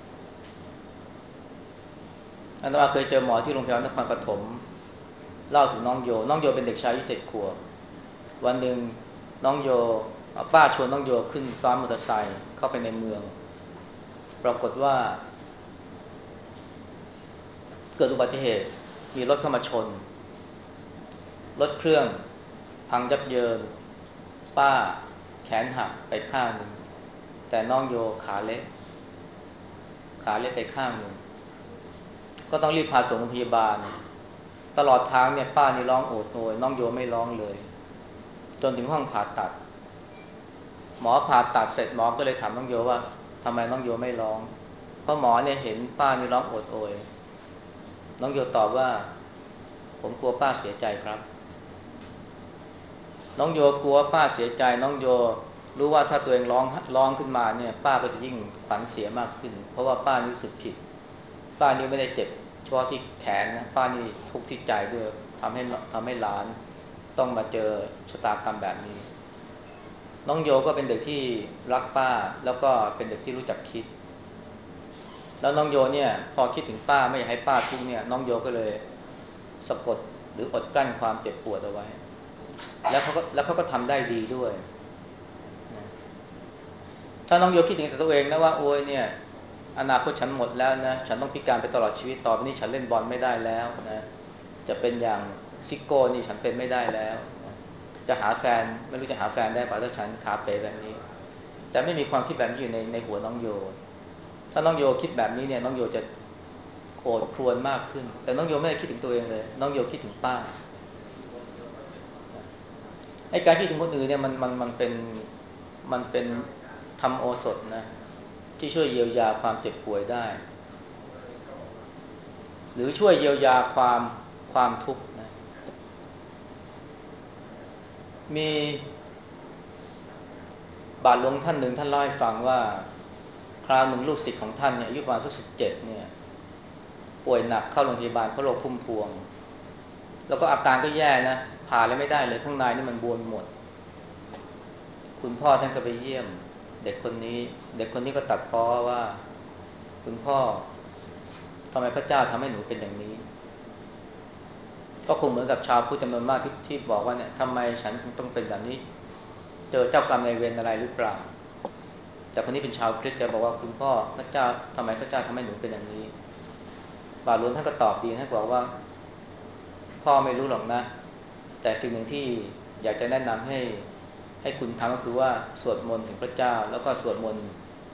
อันนั้นเคยเจอหมอที่โรงพยาบาลนครปฐมเล่าถึงน้องโยน้องโยเป็นเด็กชายอายุเจ็ดขวบวันหนึ่งน้องโยป้าชวนน้องโยขึ้นซ้อนมอเตอร์ไซค์เข้าไปในเมืองปรากฏว่าเกิดอุบัติเหตุมีรถเข้ามาชนรถเครื่องพังยับเยินป้าแขนหักไปข้างหนึ่งแต่น้องโยขาเละขาเละไปข้างหนึ่งก็ต้องรีบพาส่งโรงพยาบาลตลอดทางเนี่ยป้านี่ร้องโอดโอยน้องโยไม่ร้องเลยจนถึงห้องผ่าตัดหมอผ่าตัดเสร็จหมอก็เลยถามน้องโยว่าทำไมน้องโยไม่ร้องเพราะหมอเนี่ยเห็นป้านี่ร้องโอดโอยน้องโยตอบว่าผมกลัวป้าเสียใจครับน้องโยกลัวป้าเสียใจน้องโยรู้ว่าถ้าตัวเองร้องร้องขึ้นมาเนี่ยป้าก็จะยิ่งขวัญเสียมากขึ้นเพราะว่าป้านี่รู้สึกผิดป้านี่ไม่ได้เจ็บเฉพาะที่แขนนะป้านี่ทุกข์ที่ใจด้วยทำให้ทำให้หลานต้องมาเจอชะตากรรมแบบนี้น้องโยก็เป็นเด็กที่รักป้าแล้วก็เป็นเด็กที่รู้จักคิดแล้วน้องโยเนี่ยพอคิดถึงป้าไม่อยากให้ป้าทุกข์เนี่ยน้องโยก็เลยสะกดหรืออดกลั้นความเจ็บปวดเอาไว้แล้วเขาก็แล้วเขาก็ทำได้ดีด้วยนะถ้าน้องโยคิดถึงแต่ตัวเองนะว่าโอ้ยเนี่ยอนาคตฉันหมดแล้วนะฉันต้องพิการไปตลอดชีวิตต่อไปนี้ฉันเล่นบอลไม่ได้แล้วนะจะเป็นอย่างซิโก้นี่ฉันเป็นไม่ได้แล้วนะจะหาแฟนไม่รู้จะหาแฟนได้ป่ะถ้าฉันขาเป๋แบบนี้แต่ไม่มีความคิดแบบนี้อยู่ในในหัวน้องโยถ้าน้องโยคิดแบบนี้เนี่ยน้องโยจะโกรธครวญมากขึ้นแต่น้องโยไม่ได้คิดถึงตัวเองเลยน้องโยคิดถึงป้าไอ้การคิดถึงคนอื่นเนี่ยมันมันมันเป็นมันเป็นธรรมโอสถนะที่ช่วยเยียวยาความเจ็บป่วยได้หรือช่วยเยียวยาความความทุกข์นะมีบาทหลวงท่านหนึ่งท่านเล่าให้ฟังว่าคราวหนึ่งลูกศิษย์ของท่านเนี่ยอายุประมาณสักสิบเจ็ดเนี่ยป่วยหนักเข้าโรงพยาบาลเพราะโรคพุ่มพวงแล้วก็อาการก็แย่นะผ่าอะไรไม่ได้เลยข้างในนี่มันบวมหมดคุณพ่อท่านก็ไปเยี่ยมเด็กคนนี้เด็กคนนี้ก็ตัดพ้อว่าคุณพ่อทำไมพระเจ้าทำให้หนูเป็นอย่างนี้ก็คงเหมือนกับชาวพุทธจำนวนมากที่ที่บอกว่าเนี่ยทำไมฉันต้องเป็นแบบนี้เจอเจ้ากรรมนายเวรอะไรหรือเปล่าแต่คนนี้เป็นชาวคริสต์แกบอกว่าคุณพ่อพระเจ้าทำไมพระเจ้าทำให้หนูเป็นอย่างนี้บาทหลวงท่านก็ตอบดีท่านบอกว่าพ่อไม่รู้หรอกนะแต่สิ่งหนึ่งที่อยากจะแนะนำให้ให้คุณทำก็คือว่าสวดมนต์ถึงพระเจ้าแล้วก็สวดมนต์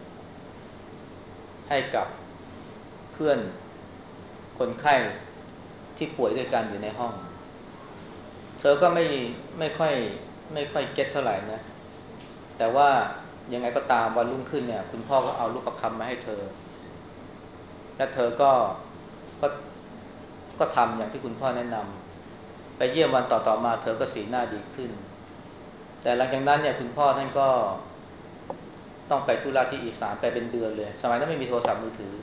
ให้กับเพื่อนคนไข้ที่ป่วยด้วยกันอยู่ในห้องเธอก็ไม่ไม่ค่อยไม่ค่อยเก็ตเท่าไหร่นะแต่ว่ายังไงก็ตามวันรุ่งขึ้นเนี่ยคุณพ่อก็เอาลูกประคำมาให้เธอและเธอก็ก็ก็ทำอย่างที่คุณพ่อแนะนำไปเยี่ยมวันต่อๆมาเธอก็สีหน้าดีขึ้นแต่หลังจากนั้นเนี่ยคุณพ่อท่านก็ต้องไปธุระที่อีสานไปเป็นเดือนเลยสมัยนั้นไม่มีโทรศัพท์มือถือ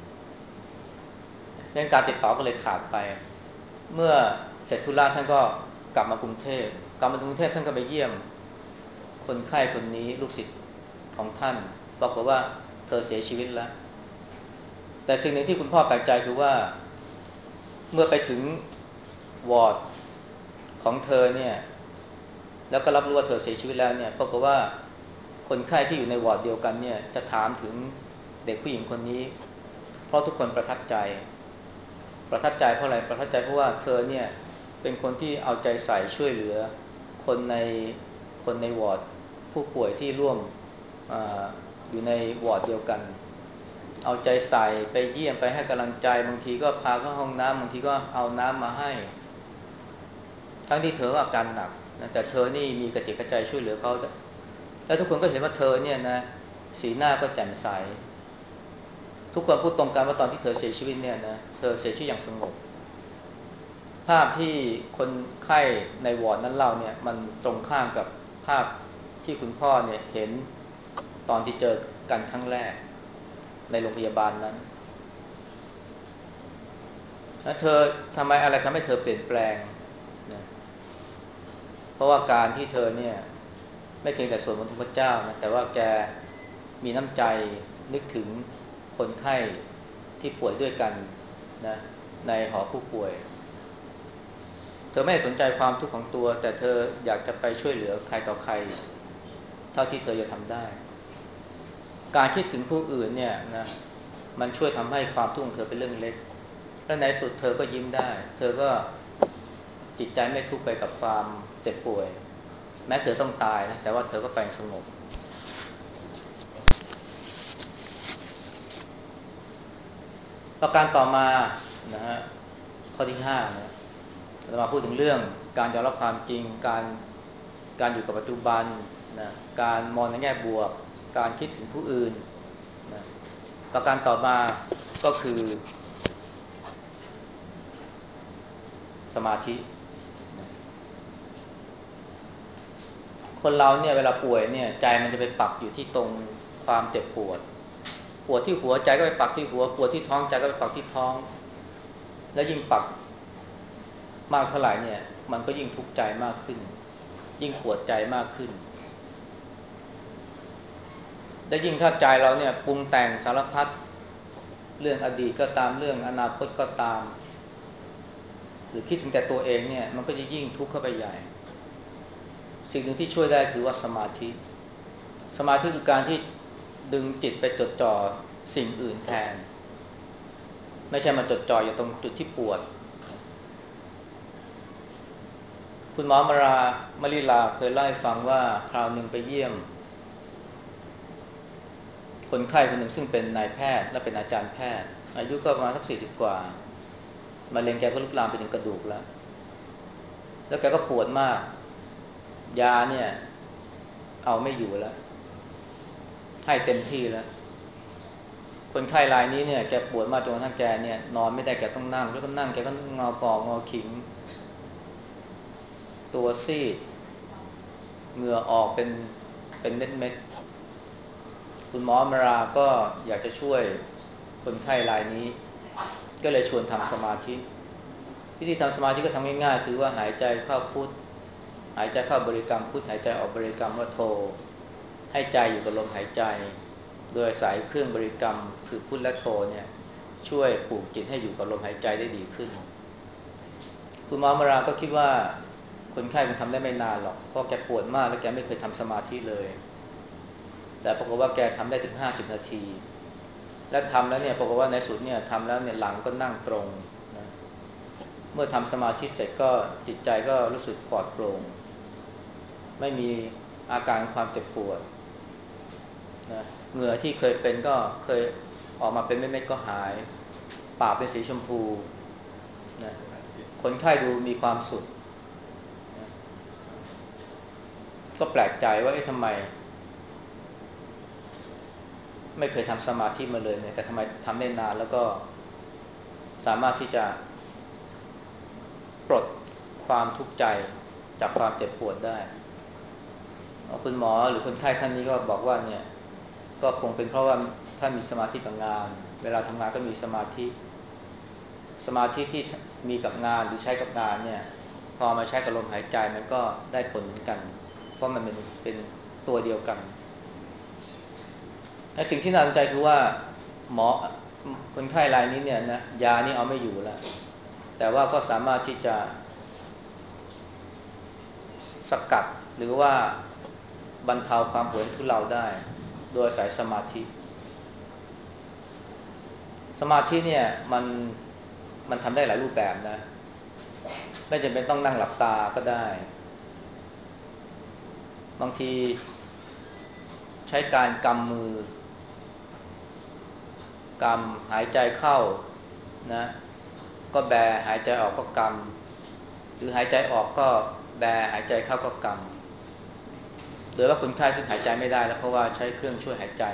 เรื่องการติดต่อก็เลยขาดไปเมื่อเสร็จธุระท่านก็กลับมากรุงเทพกลับมากรุงเทพท่านก็ไปเยี่ยมคนไข้คนนี้ลูกศิษย์ของท่านบอกว่าเธอเสียชีวิตแล้วแต่สิ่งหนึ่งที่คุณพ่อแปลกใจคือว่าเมื่อไปถึงวอร์ดของเธอเนี่ยแล้วก็รับรู้ว่าเธอเสียชีวิตแล้วเนี่ยปรากฏว่าคนไข้ที่อยู่ในวอร์ดเดียวกันเนี่ยจะถามถึงเด็กผู้หญิงคนนี้เพราะทุกคนประทับใจประทับใจเพราะอะไรประทับใจเพราะว่าเธอเนี่ยเป็นคนที่เอาใจใส่ช่วยเหลือคนในคนในวอร์ดผู้ป่วยที่ร่วม อ, อยู่ในวอร์ดเดียวกันเอาใจใส่ไปเยี่ยมไปให้กำลังใจบางทีก็พาเข้าห้องน้ำบางทีก็เอาน้ำมาให้ทั้งที่เธออาการหนักนะแต่เธอนี่มีกระจิตกระใจช่วยเหลือเขาแล้วทุกคนก็เห็นว่าเธอเนี่ยนะสีหน้าก็แจ่มใสทุกคนพูดตรงกันว่าตอนที่เธอเสียชีวิตเนี่ยนะเธอเสียชีวิตอย่างสงบภาพที่คนไข้ในวอร์ดนั้นเล่าเนี่ยมันตรงข้ามกับภาพที่คุณพ่อเนี่ยเห็นตอนที่เจอกันครั้งแรกในโรงพยาบาลนั้นแล้วเธอทำไมอะไรทำให้เธอเปลี่ยนแปลงนะเพราะว่าการที่เธอเนี่ยไม่เพียงแต่สวดมนต์ถึงพระเจ้านะแต่ว่าแกมีน้ำใจนึกถึงคนไข้ที่ป่วยด้วยกันนะในหอผู้ป่วยเธอไม่สนใจความทุกข์ของตัวแต่เธออยากจะไปช่วยเหลือใครต่อใครเท่าที่เธอจะทำได้การคิดถึงผู้อื่นเนี่ยนะมันช่วยทำให้ความทุกข์ของเธอเป็นเรื่องเล็กและในสุดเธอก็ยิ้มได้เธอก็จิตใจไม่ทุกข์ไปกับความเจ็บป่วยแม้เธอต้องตายนะแต่ว่าเธอก็ไปสงบประการต่อมานะฮะข้อที่ห้านะเรามาพูดถึงเรื่องการยอมรับความจริงการการอยู่กับปัจจุบันนะการมองในแง่บวกการคิดถึงผู้อื่นนะประการต่อมาก็คือสมาธินะคนเราเนี่ยเวลาป่วยเนี่ยใจมันจะไปปักอยู่ที่ตรงความเจ็บปวดปวดที่หัวใจก็ไปปักที่หัวปวดที่ท้องใจก็ไปปักที่ท้องแล้วยิ่งปักมากเท่าไหร่เนี่ยมันก็ยิ่งทุกข์ใจมากขึ้นยิ่งปวดใจมากขึ้นและยิ่งถ้าใจเราเนี่ยปรุงแต่งสารพัดเรื่องอดีตก็ตามเรื่องอนาคตก็ตามหรือคิดถึงแต่ตัวเองเนี่ยมันก็จะยิ่งทุกข์เข้าไปใหญ่สิ่งหนึ่งที่ช่วยได้คือว่าสมาธิสมาธิคือการที่ดึงจิตไปจดจ่อสิ่งอื่นแทนไม่ใช่มาจดจ่ออยู่ตรงจุดที่ปวดคุณหมอมรามลิลาเคยเล่าให้ฟังว่าคราวหนึ่งไปเยี่ยมคนไข้คนหนึ่งซึ่งเป็นนายแพทย์และเป็นอาจารย์แพทย์อายุก็ประมาณสักสี่สิบกว่ามะเร็งแกก็ลุกลามไปถึงกระดูกแล้วแล้วแกก็ปวดมากยาเนี่ยเอาไม่อยู่แล้วให้เต็มที่แล้วคนไข้รายนี้เนี่ยแกปวดมากจนกระทั่งแกเนี่ยนอนไม่ได้แกต้องนั่งแล้วก็นั่งแกก็งอกองงอขิงตัวซีดเหงื่อออกเป็นเป็นเม็ดๆคุณหมอมราก็อยากจะช่วยคนไข้รายนี้ก็เลยชวนทำสมาธิวิธีทำสมาธิก็ทำง่ายๆคือว่าหายใจเข้าพุทหายใจเข้าบริกรรมพุทหายใจออกบริกรรมว่าโทให้ใจอยู่กับลมหายใจโดยสายเครื่องบริกรรมคือพุทและโทเนี่ยช่วยผูกจิตให้อยู่กับลมหายใจได้ดีขึ้นคุณหมอมราก็คิดว่าคนไข้คงทำได้ไม่นานหรอกเพราะแกปวดมากและแกไม่เคยทำสมาธิเลยแต่ปรากฏว่าแกทำได้ถึงห้าสิบนาทีและทำแล้วเนี่ยปรากฏว่าในสุดเนี่ยทำแล้วเนี่ยหลังก็นั่งตรงนะเมื่อทำสมาธิเสร็จก็จิตใจก็รู้สึกปลอดโปร่งไม่มีอาการความเจ็บปวดนะเหงื่อที่เคยเป็นก็เคยออกมาเป็นเม็ดๆก็หายปากเป็นสีชมพูนะคนไข้ดูมีความสุขนะก็แปลกใจว่าเอ๊ะทำไมไม่เคยทำสมาธิมาเลยเนี่ยแต่ทำไมทำได้นานแล้วก็สามารถที่จะปลดความทุกข์ใจจากความเจ็บปวดได้คุณหมอหรือคนไข้ท่านนี้ก็บอกว่าเนี่ยก็คงเป็นเพราะว่าท่านมีสมาธิกับงานเวลาทำงานก็มีสมาธิสมาธิที่มีกับงานหรือใช้กับงานเนี่ยพอมาใช้กับลมหายใจมันก็ได้ผลเหมือนกันเพราะมันเป็นเป็นตัวเดียวกันและสิ่งที่น่าสนใจคือว่าหมอคนไข้รายนี้เนี่ยนะยานี่เอาไม่อยู่แล้วแต่ว่าก็สามารถที่จะสกัดหรือว่าบรรเทาความปวดทุเลาได้โดยอาศัยสมาธิสมาธิเนี่ยมันมันทำได้หลายรูปแบบนะไม่จำเป็นต้องนั่งหลับตาก็ได้บางทีใช้การกำมือกำหายใจเข้านะก็แบหายใจออกก็กำหรือหายใจออกก็แบหายใจเข้าก็กำโดยว่าคนไข้ซึ่งหายใจไม่ได้แล้วเพราะว่าใช้เครื่องช่วยหายใจ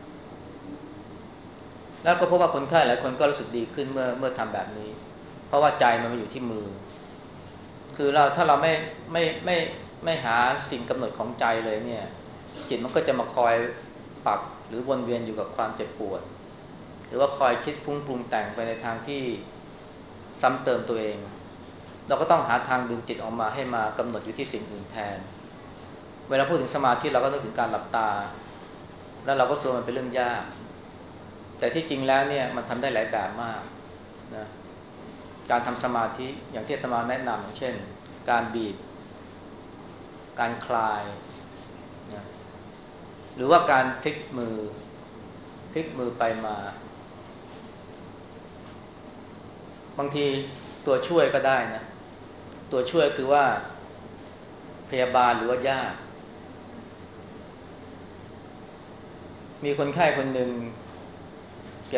แล้วก็พบว่าคนไข้หลายคนก็รู้สึกดีขึ้นเมื่อเมื่อทำแบบนี้เพราะว่าใจมันมาอยู่ที่มือคือเราถ้าเราไม่ไม่ไม่ไม่หาสิ่งกำหนดของใจเลยเนี่ยจิตมันก็จะมาคอยปักหรือวนเวียนอยู่กับความเจ็บปวดหรือว่าคอยคิดฟุ้งปรุงแต่งไปในทางที่ซ้ำเติมตัวเองเราก็ต้องหาทางดึงจิตออกมาให้มากำหนดอยู่ที่สิ่งอื่นแทนเวลาพูดถึงสมาธิเราก็นึกถึงการหลับตาแล้วเราก็รู้ว่ามันเป็นเรื่องยากแต่ที่จริงแล้วเนี่ยมันทำได้หลายแบบมากนะการทำสมาธิอย่างที่อาตมาแนะนำอย่างเช่นการบีบการคลายนะหรือว่าการพลิกมือพลิกมือไปมาบางทีตัวช่วยก็ได้นะตัวช่วยคือว่าพยาบาลหรือว่าญาติมีคนไข้คนหนึ่งแก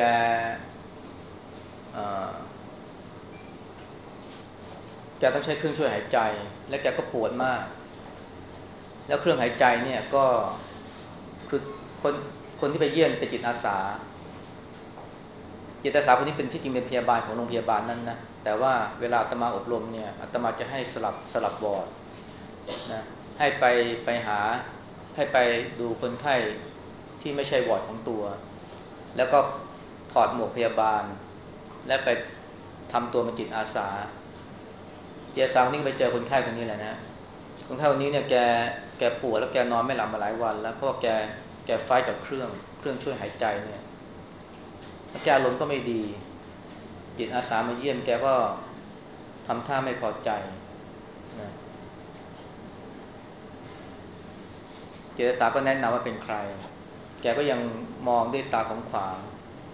แกต้องใช้เครื่องช่วยหายใจและแกก็ปวดมากแล้วเครื่องหายใจเนี่ยก็คือคนคนที่ไปเยี่ยมเป็นจิตอาสาจิตอาสาคนนี้เป็นที่จริงเป็นพยาบาลของโรงพยาบาลนั้นนะแต่ว่าเวลาอาตมาอบรมเนี่ยอาตมาจะให้สลับสลับบอร์ดนะให้ไปไปหาให้ไปดูคนไข้ที่ไม่ใช่วอร์ดของตัวแล้วก็ถอดหมวกพยาบาลและไปทำตัวเป็นจิตอาสาจิตอาสาคนนี้ก็ไปเจอคนไข้คนนี้แหละนะคนไข้คนนี้เนี่ยแกแกปวดแล้วแกนอนไม่หลับมาหลายวันแล้วเพราะแกแกไฟกับเครื่องเครื่องช่วยหายใจเนี่ยแล้วแกอารมณ์ก็ไม่ดีจิตอาสามาเยี่ยมแกก็ทำท่าไม่พอใจนะจิตอาสาก็แนะนำว่าเป็นใครแกก็ยังมองด้วยตาของขวาง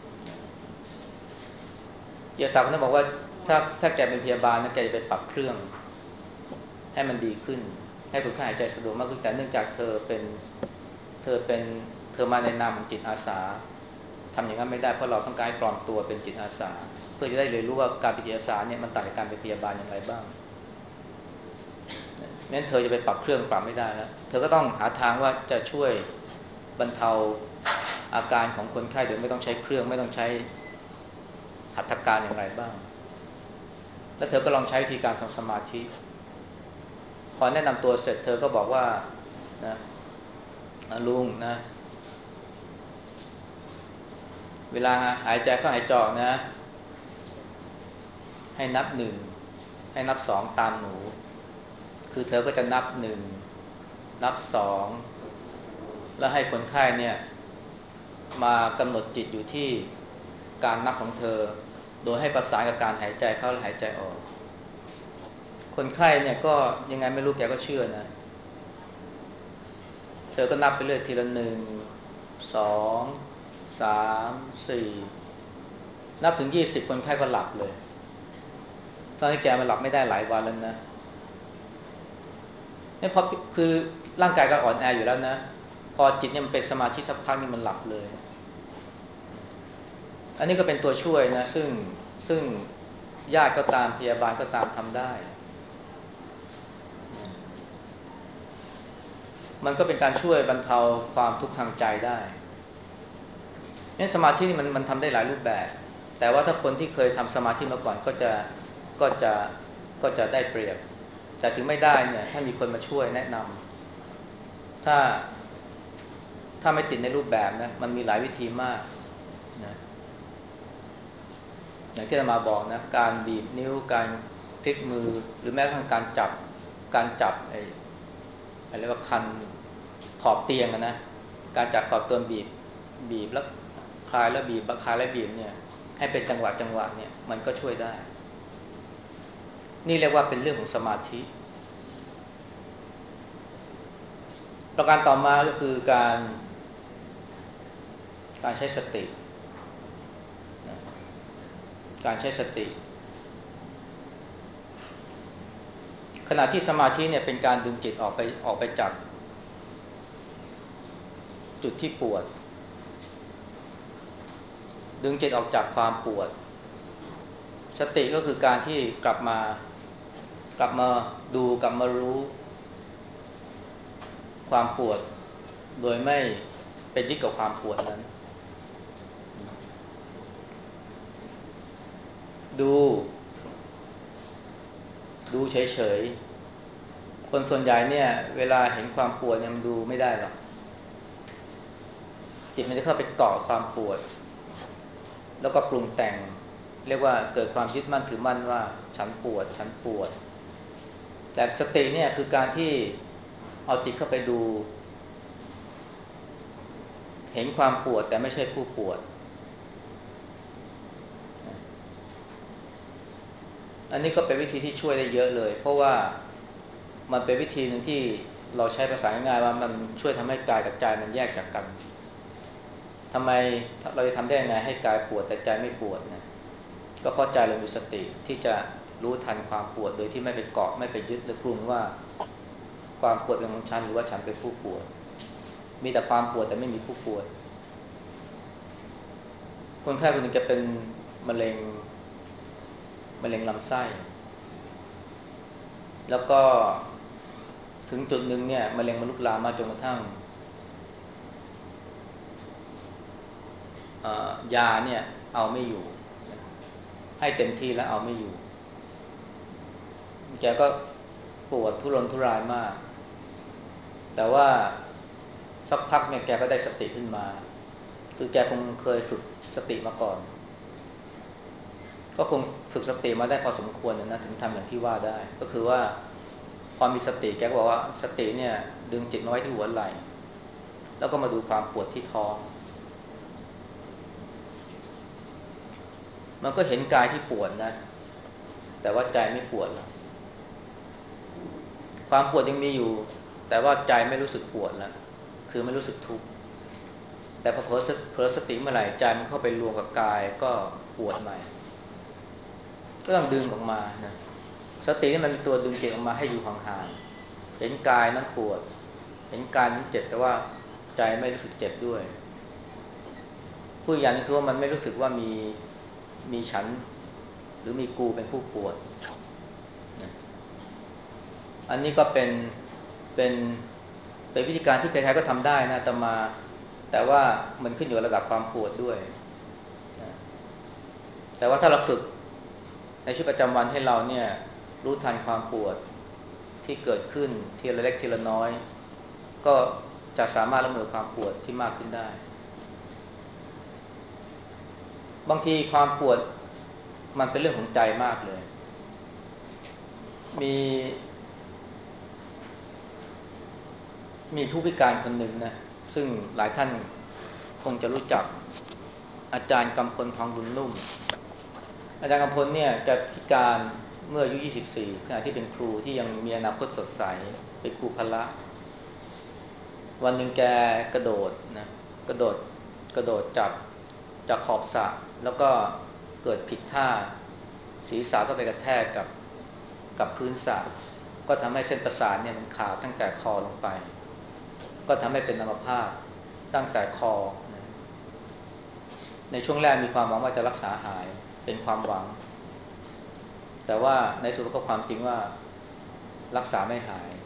จิตอาสาคนนั้นบอกว่าถ้าถ้าแกเป็นพยาบาลนะแกจะไปปรับเครื่องให้มันดีขึ้นให้คนไข้หายใจสะดวกมากขึ้นแต่เนื่องจากเธอเป็นเธอเป็นเธอมาในนามของจิตอาสาทำอย่างนั้นไม่ได้เพราะเราต้องการปลอมตัวเป็นจิตอาสาเพื่อจะได้เรียนรู้ว่าการเป็นจิตอาสาเนี่ยมันต่างจากการเป็นพยาบาลอย่างไรบ้างงั้นเธอจะไปปรับเครื่องปรับไม่ได้แล้วเธอก็ต้องหาทางว่าจะช่วยบรรเทาอาการของคนไข้โดยไม่ต้องใช้เครื่องไม่ต้องใช้หัตถการอย่างไรบ้างแล้วเธอก็ลองใช้วิธีการทำสมาธิพอแนะนำตัวเสร็จเธอก็บอกว่านะลุงนะเวลาหายใจเข้าหายใจออกนะให้นับหนึ่งให้นับสองตามหนูคือเธอก็จะนับหนึ่งนับสองแล้วให้คนไข้เนี่ยมากำหนดจิตอยู่ที่การนับของเธอโดยให้ประสานกับการหายใจเข้าและหายใจออกคนไข้เนี่ยก็ยังไงไม่รู้แกก็เชื่อนะเธอก็นับไปเรื่อยทีละหนึ่งสองสามสี่นับถึงยี่สิบคนไข้ก็หลับเลยตอนที่แกมาหลับไม่ได้หลายวันแล้วนะไม่พอคือร่างกายก็อ่อนแออยู่แล้วนะพอจิตเนี่ยมันเป็นสมาธิสักพักนี่มันหลับเลยอันนี้ก็เป็นตัวช่วยนะซึ่งซึ่งญาติก็ตามพยาบาลก็ตามทำได้มันก็เป็นการช่วยบรรเทาความทุกข์ทางใจได้เนี่ยสมาธินี่มันมันทำได้หลายรูปแบบแต่ว่าถ้าคนที่เคยทำสมาธิมาก่อนก็จะก็จะก็จะได้เปรียบแต่ถึงไม่ได้เนี่ยถ้ามีคนมาช่วยแนะนำถ้าถ้าไม่ติดในรูปแบบนะมันมีหลายวิธีมากนะอย่างที่อามาบอกนะการบีบนิ้วการพลิกมือหรือแม้กระทั่งการจับการจับไอ้อะไรว่าคันขอบเตียงนะการจับขอบเตียงบีบบีบแล้วคลายแล้วบีบคลายแล้วบีบเนี่ยให้เป็นจังหวะจังหวะเนี่ยมันก็ช่วยได้นี่เรียกว่าเป็นเรื่องของสมาธิประการต่อมาก็คือการการใช้สติการใช้สติขณะที่สมาธิเนี่ยเป็นการดึงจิตออกไปออกไปจากจุดที่ปวดดึงจิตออกจากความปวดสติก็คือการที่กลับมากลับมาดูกลับมารู้ความปวดโดยไม่เป็นยึดกับความปวดนั้นดูดูเฉยๆคนส่วนใหญ่เนี่ยเวลาเห็นความปวดเนี่ยมันดูไม่ได้หรอกจิตมันจะเข้าไปเกาะความปวดแล้วก็ปรุงแต่งเรียกว่าเกิดความยึดมั่นถือมั่นว่าฉันปวดฉันปวดแต่สติเนี่ยคือการที่เอาจิตเข้าไปดูเห็นความปวดแต่ไม่ใช่ผู้ปวดอันนี้ก็เป็นวิธีที่ช่วยได้เยอะเลยเพราะว่ามันเป็นวิธีหนึ่งที่เราใช้ภาษาง่ายๆว่ามันช่วยทำให้กายกับใจมันแยกจากกันทำไมเราจะทำได้ยังไงให้กายปวดแต่ใจไม่ปวดนะก็เพราะใจเรามีสติที่จะรู้ทันความปวดโดยที่ไม่ไปเกาะไม่ไปยึดหรือปรุงว่าความปวดเป็นของฉันหรือว่าฉันเป็นผู้ปวดมีแต่ความปวดแต่ไม่มีผู้ปวดคนไข้คนหนึ่งจะเป็นมะเร็งมะเร็งลำไส้แล้วก็ถึงจุดหนึ่งเนี่ยมะเร็งมันลุกลามมาจนกระทั่งยาเนี่ยเอาไม่อยู่ให้เต็มที่แล้วเอาไม่อยู่แกก็ปวดทุรนทุรายมากแต่ว่าสักพักเนี่ยแกก็ได้สติขึ้นมาคือแกคงเคยฝึกสติมาก่อนก็คงฝึกสติมาได้พอสมควรนะถึงทำอย่างที่ว่าได้ก็คือว่าพอมีสติแกก็บอกว่าสติเนี่ยดึงจิตมาไว้ที่หัวไหล่แล้วก็มาดูความปวดที่ท้องมันก็เห็นกายที่ปวดนะแต่ว่าใจไม่ปวดแล้วความปวดยังมีอยู่แต่ว่าใจไม่รู้สึกปวดแล้วคือไม่รู้สึกทุกข์แต่พอเผลอเผลอสติเมื่อไหร่ใจมันเข้าไปรวมกับกายก็ปวดใหม่ก็ต้องดึงออกมานะสตินี่มันเป็นตัวดึงจิตออกมาให้อยู่ห่างๆเห็นกายนั้นปวดเห็นกายนั้นเจ็บแต่ว่าใจไม่รู้สึกเจ็บด้วยผู้อย่างนี้คือว่ามันไม่รู้สึกว่ามีมีฉันหรือมีกูเป็นผู้ปวดนะอันนี้ก็เป็นเป็นเป็นวิธีการที่ใครๆก็ทำได้นะแต่มาแต่ว่ามันขึ้นอยู่กับระดับความปวดด้วยนะแต่ว่าถ้าเราฝึกในชีวิตประจำวันให้เราเนี่ยรู้ทันความปวดที่เกิดขึ้นทีละเล็กทีละน้อยก็จะสามารถรับมือความปวดที่มากขึ้นได้บางทีความปวดมันเป็นเรื่องของใจมากเลยมีมีผู้พิการคนหนึ่งนะซึ่งหลายท่านคงจะรู้จักอาจารย์กำพลทองบุญนุ่มอาจารย์กำพลเนี่ยแกพิการเมื่ออายุยี่สิบสี่ขณะที่เป็นครูที่ยังมีอนาคตสดใสเป็นครูพละวันหนึ่งแกกระโดดนะกระโดดกระโดดจากจากขอบสระแล้วก็เกิดผิดท่าศีรษะก็ไปกระแทกกับกับพื้นสระก็ทำให้เส้นประสาทเนี่ยมันขาดตั้งแต่คอลงไปก็ทำให้เป็นอัมพาตตั้งแต่คอนะในช่วงแรกมีความหวังว่าจะรักษาหายเป็นความหวังแต่ว่าในสุดก็ความจริงว่ารักษาไม่หาย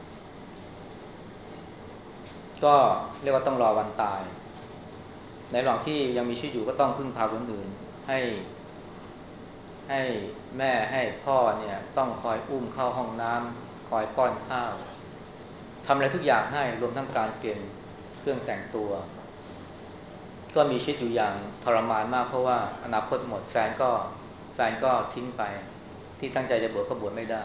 ก็เรียกว่าต้องรอวันตายในระหว่างที่ยังมีชีวิตอยู่ก็ต้องพึ่งพาคนอื่นให้ให้แม่ให้พ่อเนี่ยต้องคอยอุ้มเข้าห้องน้ำคอยป้อนข้าวทำอะไรทุกอย่างให้รวมทั้งการเปลี่ยนเครื่องแต่งตัวก็มีชีวิตอยู่อย่างทรมานมากเพราะว่าอนาคตหมดแฟนก็แฟนก็ทิ้งไปที่ตั้งใจจะบวชก็บวชไม่ได้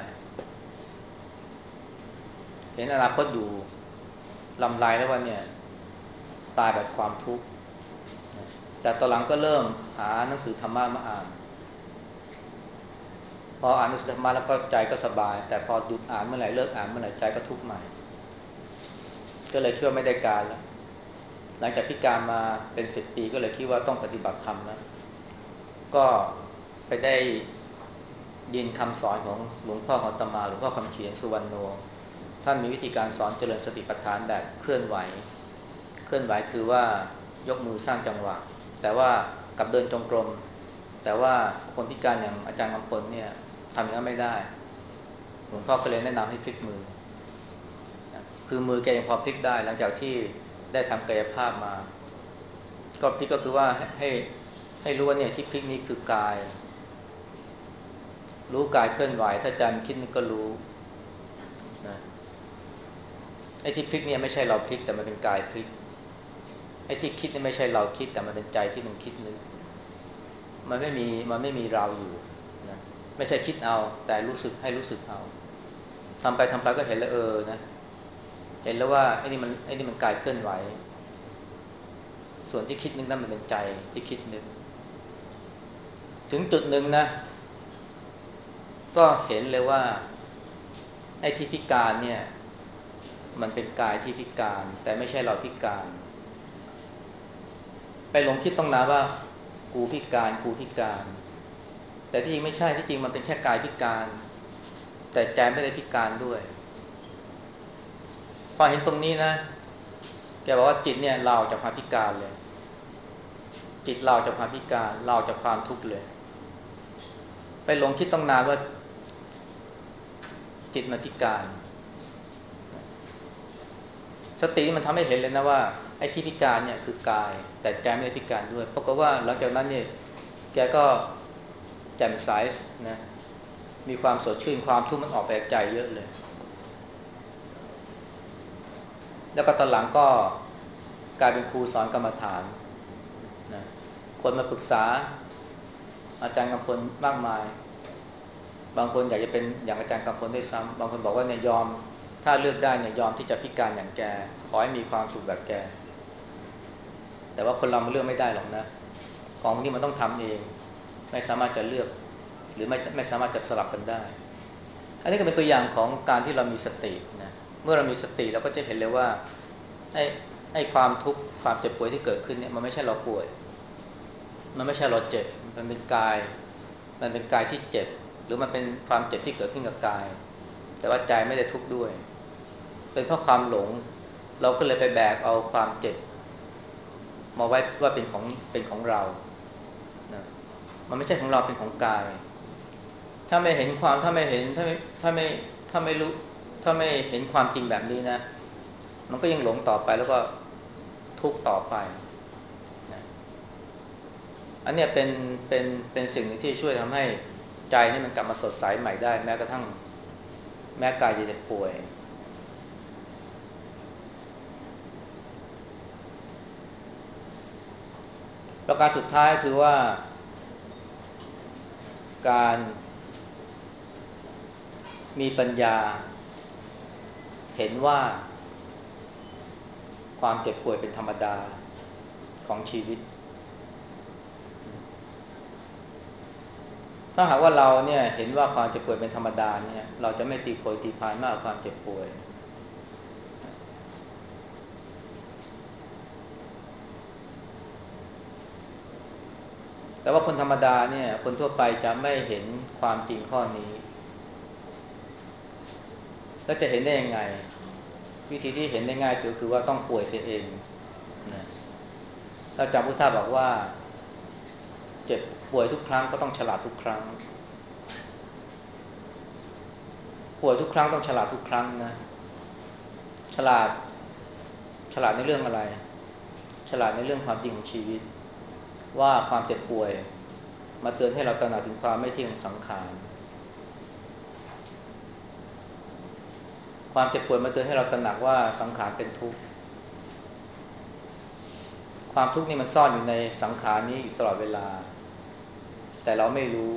เห็นอนาคตอยู่ลำไรแล้วว่าเนี่ยตายแบบความทุกข์แต่ตอนหลังก็เริ่มหาหนังสือธรรมะมาอ่านพออ่านหนังสือธรรมะแล้วก็ใจก็สบายแต่พอหยุดอ่านเมื่อไหร่เลิกอ่านเมื่อไหร่ใจก็ทุกข์ใหม่ก็เลยเชื่อไม่ได้การแล้วหลังจากพิการมาเป็นสิบปีก็เลยคิดว่าต้องปฏิบัติธรรมนะก็ไปได้ยินคำสอนของหลวงพ่อของอาตมาหลวงพ่อคำเขียนสุวรรณโนท่านมีวิธีการสอนเจริญสติปัฏฐานแบบเคลื่อนไหวเคลื่อนไหวคือว่ายกมือสร้างจังหวะแต่ว่ากับเดินจงกรมแต่ว่าคนพิการอย่างอาจารย์กำพลเนี่ยทำอย่างนั้นไม่ได้หลวงพ่อก็เลยแนะนำให้พลิกมือคือมือแกยังพอพลิกได้หลังจากที่ได้ทำกายภาพมาก็พลิกก็คือว่าให้ให้รู้ว่าเนี่ยที่พลิกนี้คือกายรู้กายเคลื่อนไหวถ้าใจมันคิดมันก็รู้นะไอ้ที่พลิกเนี่ยไม่ใช่เราพลิกแต่มันเป็นกายพลิกไอ้ที่คิดนี่ไม่ใช่เราคิดแต่มันเป็นใจที่มันคิดนึกมันไม่มีมันไม่มีเราอยู่นะไม่ใช่คิดเอาแต่รู้สึกให้รู้สึกเอาทำไปทำไปก็เห็นแล้วเออนะเห็นแล้วว่าไอ้นี่มันไอ้นี่มันกายเคลื่อนไหวส่วนที่คิดนึกนั่นมันเป็นใจที่คิดนึกถึงจุดหนึ่งนะก็เห็นเลยว่าไอ้ที่พิการเนี่ยมันเป็นกายที่พิการแต่ไม่ใช่เราพิการไปหลงคิดต้องนานว่ากูพิการกูพิการแต่ที่จริงไม่ใช่ที่จริงมันเป็นแค่กายพิการแต่ใจไม่ได้พิการด้วยพอเห็นตรงนี้นะแกบอกว่าจิตเนี่ยเราจากความพิการเลยจิตเราจากความพิการเราจากความทุกข์เลยไปหลงคิดต้องนานว่าจิตมันพิการสติมันทำให้เห็นเลยนะว่าไอ้ที่พิการเนี่ยคือกายแต่ใจไม่ได้พิการด้วยเพราะว่าหลังจากนั้นเนี่ยแกก็แจ่มใสนะมีความสดชื่นความทุกข์มันออกไปจากใจเยอะเลยแล้วก็ตอนหลังก็กลายเป็นครูสอนกรรมฐานนะคนมาปรึกษาอาจารย์กำพลมากมายบางคนอยากจะเป็นอย่างอาจารย์กำพลด้วยซ้ำบางคนบอกว่าเนี่ยยอมถ้าเลือกได้เนี่ยยอมที่จะพิการอย่างแกขอให้มีความสุขแบบแกแต่ว่าคนเรามันเลือกไม่ได้หรอกนะของที่มันต้องทำเองไม่สามารถจะเลือกหรือไม่ไม่สามารถจะสลับกันได้อันนี้ก็เป็นตัวอย่างของการที่เรามีสตินะเมื่อเรามีสติเราก็จะเห็นเลยว่าไอ้ไอ้ความทุกข์ความเจ็บป่วยที่เกิดขึ้นเนี่ยมันไม่ใช่เราป่วยมันไม่ใช่เราเจ็บมันเป็นกายมันเป็นกายที่เจ็บหรือมันเป็นความเจ็บที่เกิดขึ้นกับกายแต่ว่าใจไม่ได้ทุกข์ด้วยเป็นเพราะความหลงเราก็เลยไปแบกเอาความเจ็บมาไว้ว่าเป็นของเป็นของเรานะมันไม่ใช่ของเราเป็นของกายถ้าไม่เห็นความถ้าไม่เห็นถ้าไม่ถ้าไม่ถ้าไม่รู้ถ้าไม่เห็นความจริงแบบนี้นะมันก็ยังหลงต่อไปแล้วก็ทุกข์ต่อไปนะอันนี้เป็นเป็นเป็นสิ่งที่ช่วยทำให้ใจนี่มันกลับมาสดใสใหม่ได้แม้กระทั่งแม้กายจะเจ็บป่วยประการสุดท้ายคือว่าการมีปัญญาเห็นว่าความเจ็บป่วยเป็นธรรมดาของชีวิตถ้าหากว่าเราเนี่ยเห็นว่าความเจ็บป่วยเป็นธรรมดาเนี่ยเราจะไม่ตีโพยตีพายมากกับความเจ็บป่วยแต่ว่าคนธรรมดาเนี่ยคนทั่วไปจะไม่เห็นความจริงข้อนี้แล้วจะเห็นได้ยังไงวิธีที่เห็นได้ง่ายสุดคือว่าต้องป่วยเสียเองนะถ้าจำพุทธาบอกว่าเจ็บป่วยทุกครั้งก็ต้องฉลาดทุกครั้งป่วยทุกครั้งต้องฉลาดทุกครั้งนะฉลาดฉลาดในเรื่องอะไรฉลาดในเรื่องความจริงของชีวิตว่าความเจ็บป่วยมาเตือนให้เราตระหนักถึงความไม่เที่ยงของสังขารความเจ็บป่วยมาเตือนให้เราตระหนักว่าสังขารเป็นทุกข์ความทุกข์นี่มันซ่อนอยู่ในสังขารนี้อยู่ตลอดเวลาแต่เราไม่รู้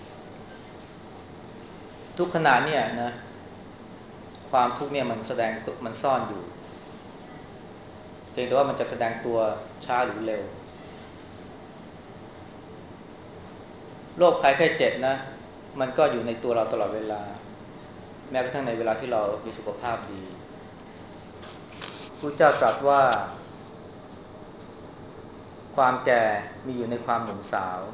ทุกขณะเนี่ยนะความทุกข์เนี่ยมันแสดงตัวมันซ่อนอยู่เพียงแต่ว่ามันจะแสดงตัวช้าหรือเร็วโรคภัยไข้เจ็บนะมันก็อยู่ในตัวเราตลอดเวลาแม้กระทั่งในเวลาที่เรามีสุขภาพดีพระเจ้าตรัสว่าความแก่มีอยู่ในความหนุ่มสาว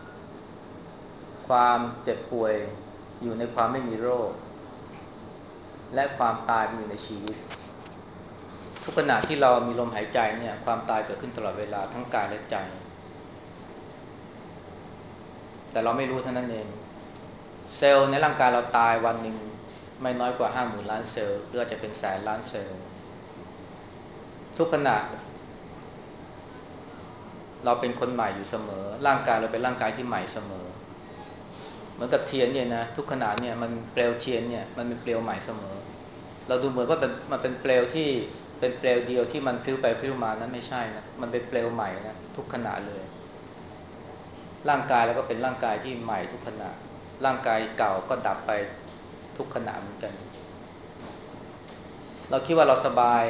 ความเจ็บป่วยอยู่ในความไม่มีโรคและความตายมีอยู่ในชีวิตทุกขณะที่เรามีลมหายใจเนี่ยความตายเกิดขึ้นตลอดเวลาทั้งกายและใจแต่เราไม่รู้เท่านั้นเองเซลล์ในร่างกายเราตายวันหนึ่งไม่น้อยกว่าห้าหมื่นล้านเซลล์หรืออาจจะเป็นแสนล้านเซลล์ทุกขณะเราเป็นคนใหม่อยู่เสมอร่างกายเราเป็นร่างกายที่ใหม่เสมอเหมือนกับเทียนเนี่ยนะทุกขณะเนี่ยมันเปลวเทียนเนี่ยมันเป็นเปลวใหม่เสมอเราดูเหมือนว่าเป็นมันเป็นเปลวที่เป็นเปลวเดียวที่มันพลิ้วไปพลิ้วมานั้นไม่ใช่นะมันเป็นเปลวใหม่นะทุกขณะเลยร่างกายเราก็เป็นร่างกายที่ใหม่ทุกขณะร่างกายเก่าก็ดับไปทุกขณะเหมือนกันเราคิดว่าเราสบาย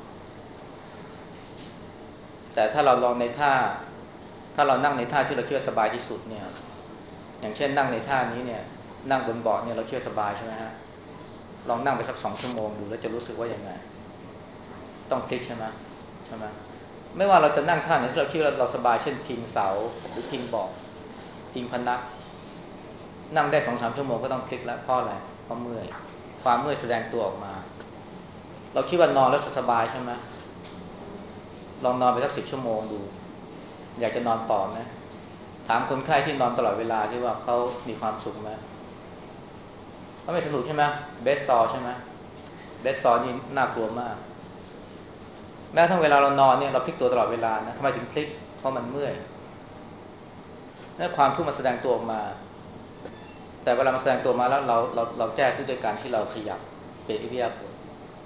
แต่ถ้าเราลองในท่าถ้าเรานั่งในท่าที่เราคิดว่าสบายที่สุดเนี่ยอย่างเช่นนั่งในท่านี้เนี่ยนั่งบนเบาะเนี่ยเราคิดว่าสบายใช่ไหมฮะลองนั่งไปสักสองชั่วโมงดูแล้วจะรู้สึกว่ายังไงต้องพลิกใช่ไหมใช่ไหมไม่ว่าเราจะนั่งท่าไหนที่เราคิดว่าเราสบายเช่นพิงเสาหรือพิงเบาะพิงพนักนั่งได้สองสามชั่วโมงก็ต้องพลิกแล้วเพราะอะไรเพราะเมื่อยความเมื่อยแสดงตัวออกมาเราคิดว่านอนแล้วสบายใช่ไหมลองนอนไปสักสิบชั่วโมงดูอยากจะนอนต่อไหมถามคนไข้ที่นอนตลอดเวลาที่ว่าเขามีความสุขไหมเขาไม่สนุกใช่ไหมเบสซอใช่ไหมเบสซอนี่น่ากลัวมากแม้ทั้งเวลาเรานอนเนี่ยเราพลิกตัวตลอดเวลานะทำไมถึงพลิกเพราะมันเมื่อยนั่นความทุกข์มันแสดงตัวออกมาแต่เวลามันแสดงตัวมาแล้วเราเราเราแก้ทุกข์ด้วยการที่เราขยับเปลี่ยนอิริยาบถ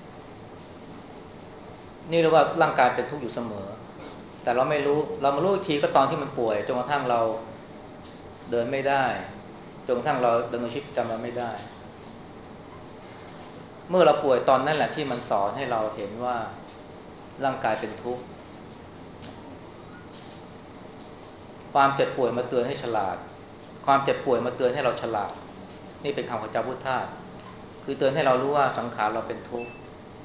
นี่เรียกว่าร่างกายเป็นทุกข์อยู่เสมอแต่เราไม่รู้เรามารู้อีกทีก็ตอนที่มันป่วยจนกระทั่งเราเดินไม่ได้จนกระทั่งเราดำเนินชีวิตประจำวันไม่ได้เมื่อเราป่วยตอนนั้นแหละที่มันสอนให้เราเห็นว่าร่างกายเป็นทุกข์ความเจ็บป่วยมาเตือนให้ฉลาดความเจ็บป่วยมาเตือนให้เราฉลาดนี่เป็นคำของเจ้าพุทธาคือเตือนให้เรารู้ว่าสังขารเราเป็นทุกข์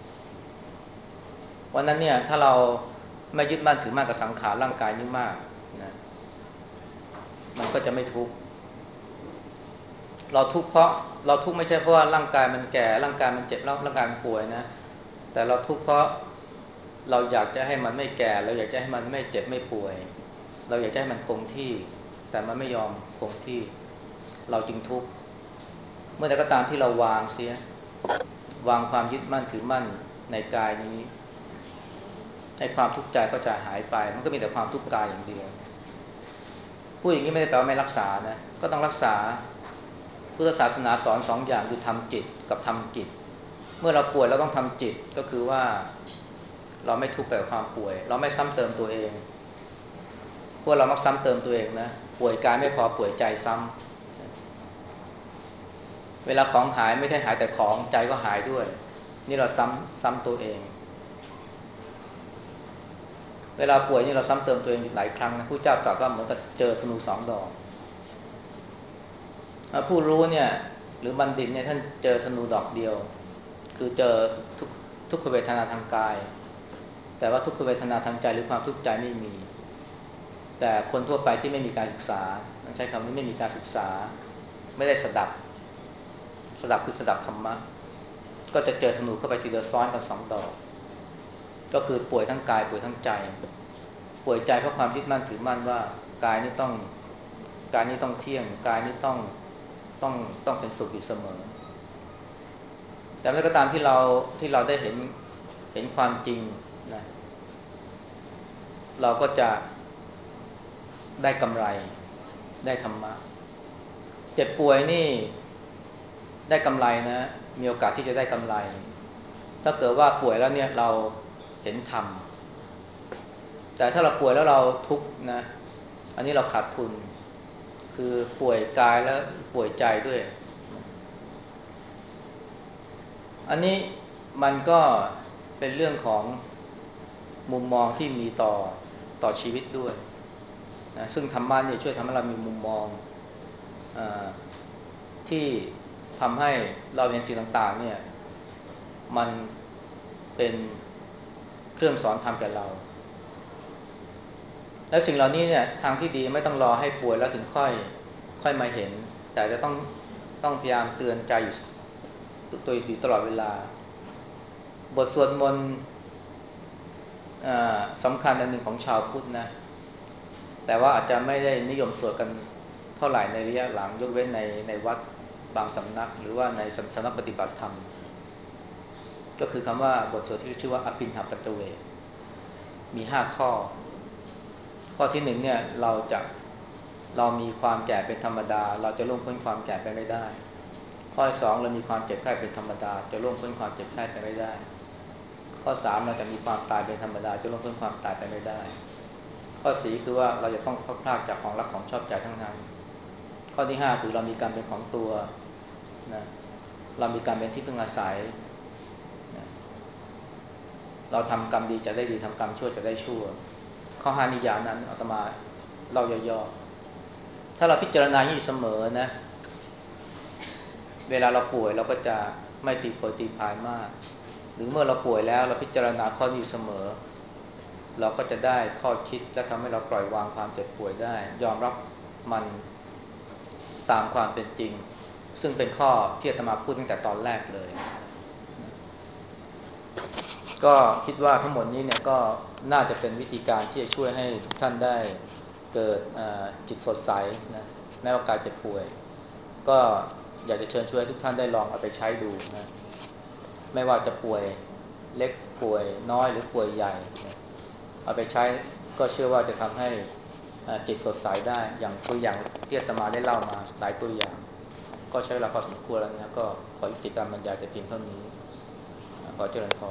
วันนั้นเนี่ยถ้าเราไม่ยึดมั่นถือมั่นกับสังขารร่างกายนี้มากนะมันก็จะไม่ทุกข์เราทุกข์เพราะเราทุกข์ไม่ใช่เพราะว่าร่างกายมันแก่ร่างกายมันเจ็บร่างกายมันป่วยนะแต่เราทุกข์เพราะเราอยากจะให้มันไม่แก่เราอยากจะให้มันไม่เจ็บไม่ป่วยเราอยากจะให้มันคงที่แต่มันไม่ยอมคงที่เราจึงทุกข์เมื่อใดก็ตามที่เราวางเสียวางความยึดมั่นถือมั่นในกายนี้ให้ความทุกข์ใจก็จะหายไปมันก็มีแต่ความทุกข์กายอย่างเดียวพูดอย่างนี้ไม่ได้แปลว่าไม่รักษานะก็ต้องรักษาพุทธศาสนาสอนสองอย่างคือทำจิตกับทำกิจเมื่อเราป่วยเราต้องทำจิตก็คือว่าเราไม่ทุกข์กับความป่วยเราไม่ซ้ำเติมตัวเองพวกเรามักซ้ำเติมตัวเองนะป่วยกายไม่พอป่วยใจซ้ำเวลาของหายไม่ได้หายแต่ของใจก็หายด้วยนี่เราซ้ำซ้ำตัวเองเวลาป่วยนี่เราซ้ำเติมตัวเองหลายครั้งนะผู้เจ้าตรัสว่าเหมือนกับเจอธนูสองดอกผู้รู้เนี่ยหรือบัณฑิตเนี่ยท่านเจอธนูดอกเดียวคือเจอทุกทุกขเวทนาทางกายแต่ว่าทุกขเวทนาทางใจหรือความทุกข์ใจไม่มีแต่คนทั่วไปที่ไม่มีการศึกษาต้องใช้คำนี้ไม่มีการศึกษาไม่ได้สดับสดับคือสดับธรรมะก็จะเจอธนูเข้าไปทีเดียวซ้อนกันสองดอกก็คือป่วยทั้งกายป่วยทั้งใจป่วยใจเพราะความยึดมั่นถือมั่นว่ากายนี้ต้องกายนี้ต้องเที่ยงกายนี้ต้องต้องต้องเป็นสุขอยู่เสมอแต่เมื่อก็ตามที่เราที่เราได้เห็นเห็นความจริงนะเราก็จะได้กำไรได้ธรรมะเจ็บป่วยนี่ได้กำไรนะมีโอกาสที่จะได้กำไรถ้าเกิดว่าป่วยแล้วเนี่ยเราเห็นธรรมแต่ถ้าเราป่วยแล้วเราทุกข์นะอันนี้เราขาดทุนคือป่วยกายแล้วป่วยใจด้วยอันนี้มันก็เป็นเรื่องของมุมมองที่มีต่อต่อชีวิตด้วยนะซึ่งธรรมะนี่ช่วยทำให้เรามีมุมมองอที่ทำให้เราเห็นสิ่งต่างๆเนี่ยมันเป็นเครื่องสอนธรรมแก่เราและสิ่งเหล่านี้เนี่ยทางที่ดีไม่ต้องรอให้ป่วยแล้วถึงค่อยค่อยมาเห็นแต่จะต้องต้องพยายามเตือนใจอยู่ตัวอยู่ตลอดเวลาบทสวดมนต์สำคัญอันหนึ่งของชาวพุทธนะแต่ว่าอาจจะไม่ได้นิยมสวดกันเท่าไหร่ในระยะหลังยกเว้นในในวัดบางสำนักหรือว่าในสำนักปฏิบัติธรรมก็คือคำว่าบทสวดที่ชื่อว่าอภินหปัตตเวทมีห้าข้อข้อที่หนึ่งเนี่ยเราจะเรามีความแก่เป็นธรรมดาเราจะล่วงพ้นความแก่ไปไม่ได้ข้อที่สองเรามีความเจ็บไข้เป็นธรรมดาจะล่วงพ้นความเจ็บไข้ไปไม่ได้ข้อสามเราจะมีความตายเป็นธรรมดาจะล่วงพ้นความตายไปไม่ได้ข้อสี่คือว่าเราจะต้องพลัดพรากจากของรักของชอบใจทั้งนั้นข้อที่ห้าคือเรามีการเป็นของตัวนะเรามีการเป็นที่พึ่งอาศัยนะเราทำกรรมดีจะได้ดีทำกรรมชั่วจะได้ชั่วข้อห้านิยามนั้นอาตมาเล่าย่อๆถ้าเราพิจารณาอยู่เสมอนะเวลาเราป่วยเราก็จะไม่ตีโพยตีพายมากหรือเมื่อเราป่วยแล้วเราพิจารณาข้อนี้เสมอเราก็จะได้ข้อคิดและทำให้เราปล่อยวางความเจ็บป่วยได้ยอมรับมันตามความเป็นจริงซึ่งเป็นข้อที่อาตมาพูดตั้งแต่ตอนแรกเลยก็คิดว่าทั้งหมดนี้เนี่ยก็น่าจะเป็นวิธีการที่จะช่วยให้ทุกท่านได้เกิดจิตสดใสนะแม้ว่ากายเจ็บป่วยก็อยากจะเชิญชวนให้ทุกท่านได้ลองเอาไปใช้ดูนะไม่ว่าจะป่วยเล็กป่วยน้อยหรือป่วยใหญ่นะเอาไปใช้ก็เชื่อว่าจะทำให้จิตสดใสได้อย่างตัวอย่างที่อาตมาได้เล่ามาหลายตัวอย่างก็ใช้เวลาพอสมควรแล้วนะก็ขอยุติการบรรยายแต่เพียงเท่านี้ขอเจริญพร